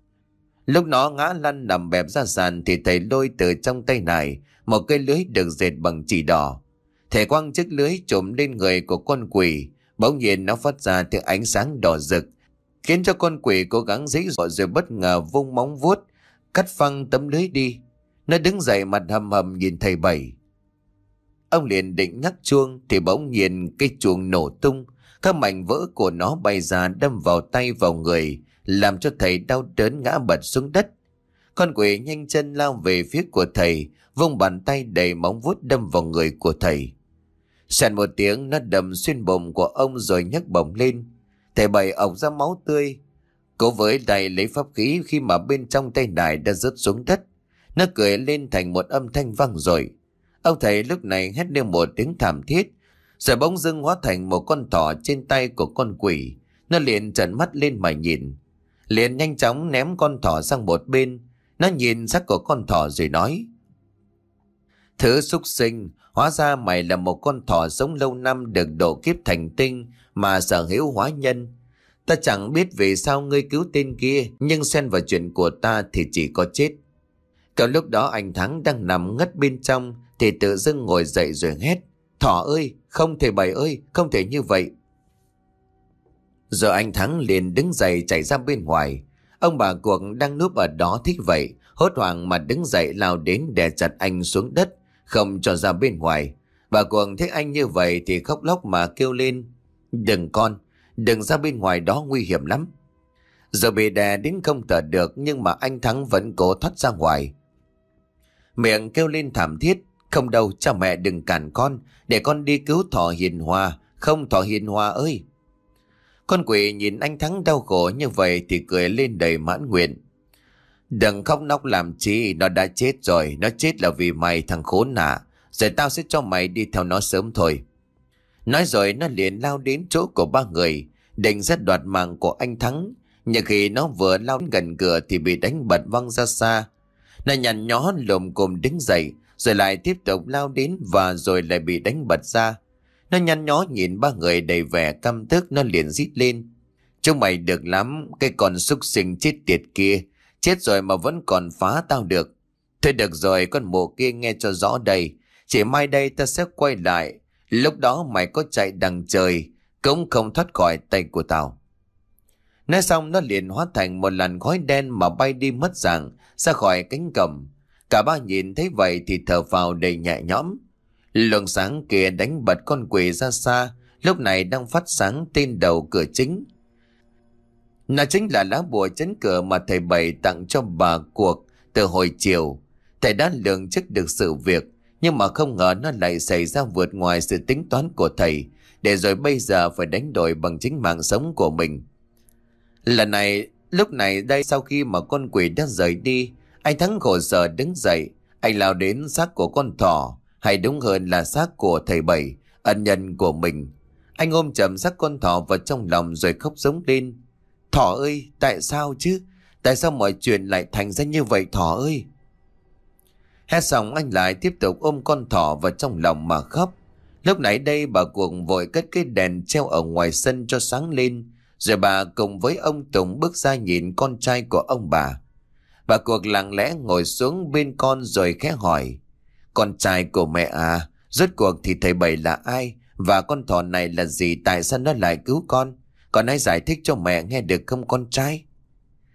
Lúc nó ngã lăn nằm bẹp ra sàn thì thầy lôi từ trong tay này một cây lưới được dệt bằng chỉ đỏ. Thầy quăng chiếc lưới trùm lên người của con quỷ, bỗng nhiên nó phát ra tiếng ánh sáng đỏ rực, khiến cho con quỷ cố gắng giãy giụa rồi bất ngờ vung móng vuốt cắt phăng tấm lưới đi. Nó đứng dậy mặt hầm hầm nhìn thầy bảy. Ông liền định nhắc chuông thì bỗng nhiên cây chuông nổ tung, các mảnh vỡ của nó bay ra đâm vào tay vào người, làm cho thầy đau đớn ngã bật xuống đất. Con quỷ nhanh chân lao về phía của thầy, vung bàn tay đầy móng vuốt đâm vào người của thầy. Sàn một tiếng, nó đâm xuyên bụng của ông rồi nhấc bổng lên. Thầy bảy ọc ra máu tươi. Cố với tay lấy pháp khí khi mà bên trong tay nải đã rớt xuống đất. Nó cười lên thành một âm thanh vang dội. Ông thầy lúc này hét lên một tiếng thảm thiết, rồi bỗng dưng hóa thành một con thỏ trên tay của con quỷ. Nó liền trợn mắt lên mà nhìn, liền nhanh chóng ném con thỏ sang một bên. Nó nhìn sắc của con thỏ rồi nói: Thứ súc sinh, hóa ra mày là một con thỏ sống lâu năm được độ kiếp thành tinh mà sở hữu hóa nhân. Ta chẳng biết vì sao ngươi cứu tên kia, nhưng xen vào chuyện của ta thì chỉ có chết. Cậu lúc đó anh Thắng đang nằm ngất bên trong thì tự dưng ngồi dậy rồi hét: Thỏ ơi, không thể bảy ơi, không thể như vậy. Rồi anh Thắng liền đứng dậy chạy ra bên ngoài. Ông bà Cuộc đang núp ở đó thích vậy, hốt hoảng mà đứng dậy lao đến đè chặt anh xuống đất, không cho ra bên ngoài. Bà Cuộc thấy anh như vậy thì khóc lóc mà kêu lên: Đừng con, đừng ra bên ngoài đó, nguy hiểm lắm. Rồi bị đè đến không thở được, nhưng mà anh Thắng vẫn cố thoát ra ngoài. Miệng kêu lên thảm thiết: Không đâu, cha mẹ đừng cản con, để con đi cứu thỏ Hiền Hòa. Không, thỏ Hiền Hòa ơi. Con quỷ nhìn anh Thắng đau khổ như vậy thì cười lên đầy mãn nguyện. Đừng khóc nóc làm chi, nó đã chết rồi, nó chết là vì mày thằng khốn nạn. Rồi tao sẽ cho mày đi theo nó sớm thôi. Nói rồi nó liền lao đến chỗ của ba người, định giết đoạt mạng của anh Thắng. Nhưng khi nó vừa lao đến gần cửa thì bị đánh bật văng ra xa. Nó nhăn nhó lồm cồm đứng dậy, rồi lại tiếp tục lao đến và rồi lại bị đánh bật ra. Nó nhăn nhó nhìn ba người đầy vẻ căm tức, nó liền rít lên: Chúng mày được lắm, cái con súc sinh chết tiệt kia, chết rồi mà vẫn còn phá tao được. Thôi được rồi, con mụ kia nghe cho rõ đây, chỉ mai đây ta sẽ quay lại, lúc đó mày có chạy đằng trời cũng không thoát khỏi tay của tao. Nói xong nó liền hóa thành một làn khói đen mà bay đi mất dạng ra khỏi cánh cổng. Cả ba nhìn thấy vậy thì thở phào đầy nhẹ nhõm. Luồng sáng kia đánh bật con quỷ ra xa, lúc này đang phát sáng tên đầu cửa chính. Nó chính là lá bùa trấn cửa mà thầy Bảy tặng cho bà Cuộc từ hồi chiều. Thầy đã lường trước được sự việc, nhưng mà không ngờ nó lại xảy ra vượt ngoài sự tính toán của thầy, để rồi bây giờ phải đánh đổi bằng chính mạng sống của mình. Lần này, lúc này đây, sau khi mà con quỷ đã rời đi, anh Thắng khổ sở đứng dậy. Anh lao đến xác của con thỏ, hay đúng hơn là xác của thầy Bảy, ân nhân của mình. Anh ôm chầm xác con thỏ vào trong lòng rồi khóc giống lên: Thỏ ơi, tại sao chứ? Tại sao mọi chuyện lại thành ra như vậy Thỏ ơi? Hét xong anh lại tiếp tục ôm con thỏ vào trong lòng mà khóc. Lúc nãy đây bà Cuộc vội cất cái đèn treo ở ngoài sân cho sáng lên, rồi bà cùng với ông Tùng bước ra nhìn con trai của ông bà. Bà Cuộc lặng lẽ ngồi xuống bên con rồi khẽ hỏi: Con trai của mẹ à, rốt cuộc thì thầy Bảy là ai? Và con thỏ này là gì? Tại sao nó lại cứu con? Con hãy giải thích cho mẹ nghe được không con trai?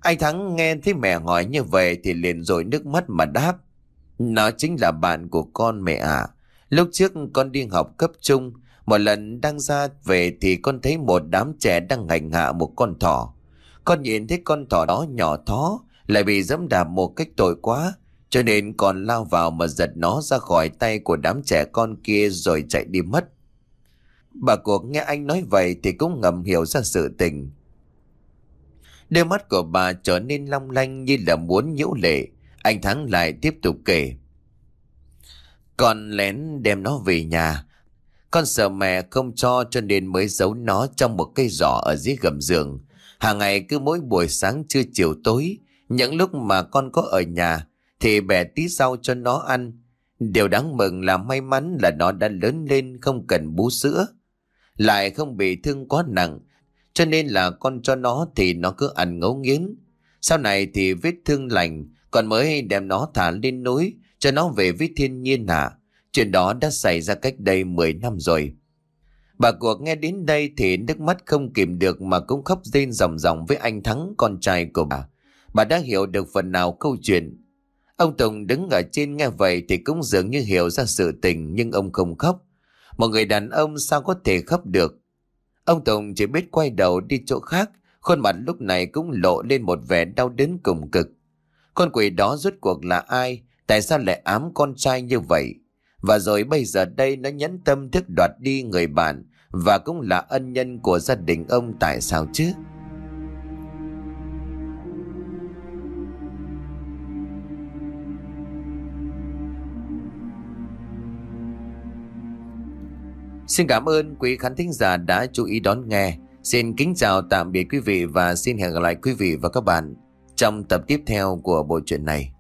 Anh Thắng nghe thấy mẹ hỏi như vậy thì liền dội nước mắt mà đáp. Nó chính là bạn của con mẹ ạ. Lúc trước con đi học cấp trung, một lần đang ra về thì con thấy một đám trẻ đang hành hạ một con thỏ. Con nhìn thấy con thỏ đó nhỏ thó, lại bị giẫm đạp một cách tội quá, cho nên con lao vào mà giật nó ra khỏi tay của đám trẻ con kia rồi chạy đi mất. Bà cuộc nghe anh nói vậy thì cũng ngầm hiểu ra sự tình. Đôi mắt của bà trở nên long lanh như là muốn nhiễu lệ. Anh Thắng lại tiếp tục kể. Con lén đem nó về nhà. Con sợ mẹ không cho cho nên mới giấu nó trong một cây giỏ ở dưới gầm giường. Hàng ngày cứ mỗi buổi sáng trưa chiều tối, những lúc mà con có ở nhà thì bẻ tí rau cho nó ăn. Điều đáng mừng là may mắn là nó đã lớn lên không cần bú sữa, lại không bị thương quá nặng, cho nên là con cho nó thì nó cứ ăn ngấu nghiến. Sau này thì vết thương lành, con mới đem nó thả lên núi cho nó về với thiên nhiên ạ. Chuyện đó đã xảy ra cách đây mười năm rồi. Bà cuộc nghe đến đây thì nước mắt không kìm được mà cũng khóc rên ròng ròng với anh Thắng, con trai của bà. Bà đã hiểu được phần nào câu chuyện. Ông Tùng đứng ở trên nghe vậy thì cũng dường như hiểu ra sự tình, nhưng ông không khóc. Một người đàn ông sao có thể khóc được. Ông Tùng chỉ biết quay đầu đi chỗ khác, khuôn mặt lúc này cũng lộ lên một vẻ đau đớn cùng cực. Con quỷ đó rốt cuộc là ai? Tại sao lại ám con trai như vậy? Và rồi bây giờ đây nó nhẫn tâm thức đoạt đi người bạn và cũng là ân nhân của gia đình ông, tại sao chứ? Xin cảm ơn quý khán thính giả đã chú ý đón nghe. Xin kính chào tạm biệt quý vị và xin hẹn gặp lại quý vị và các bạn trong tập tiếp theo của bộ truyện này.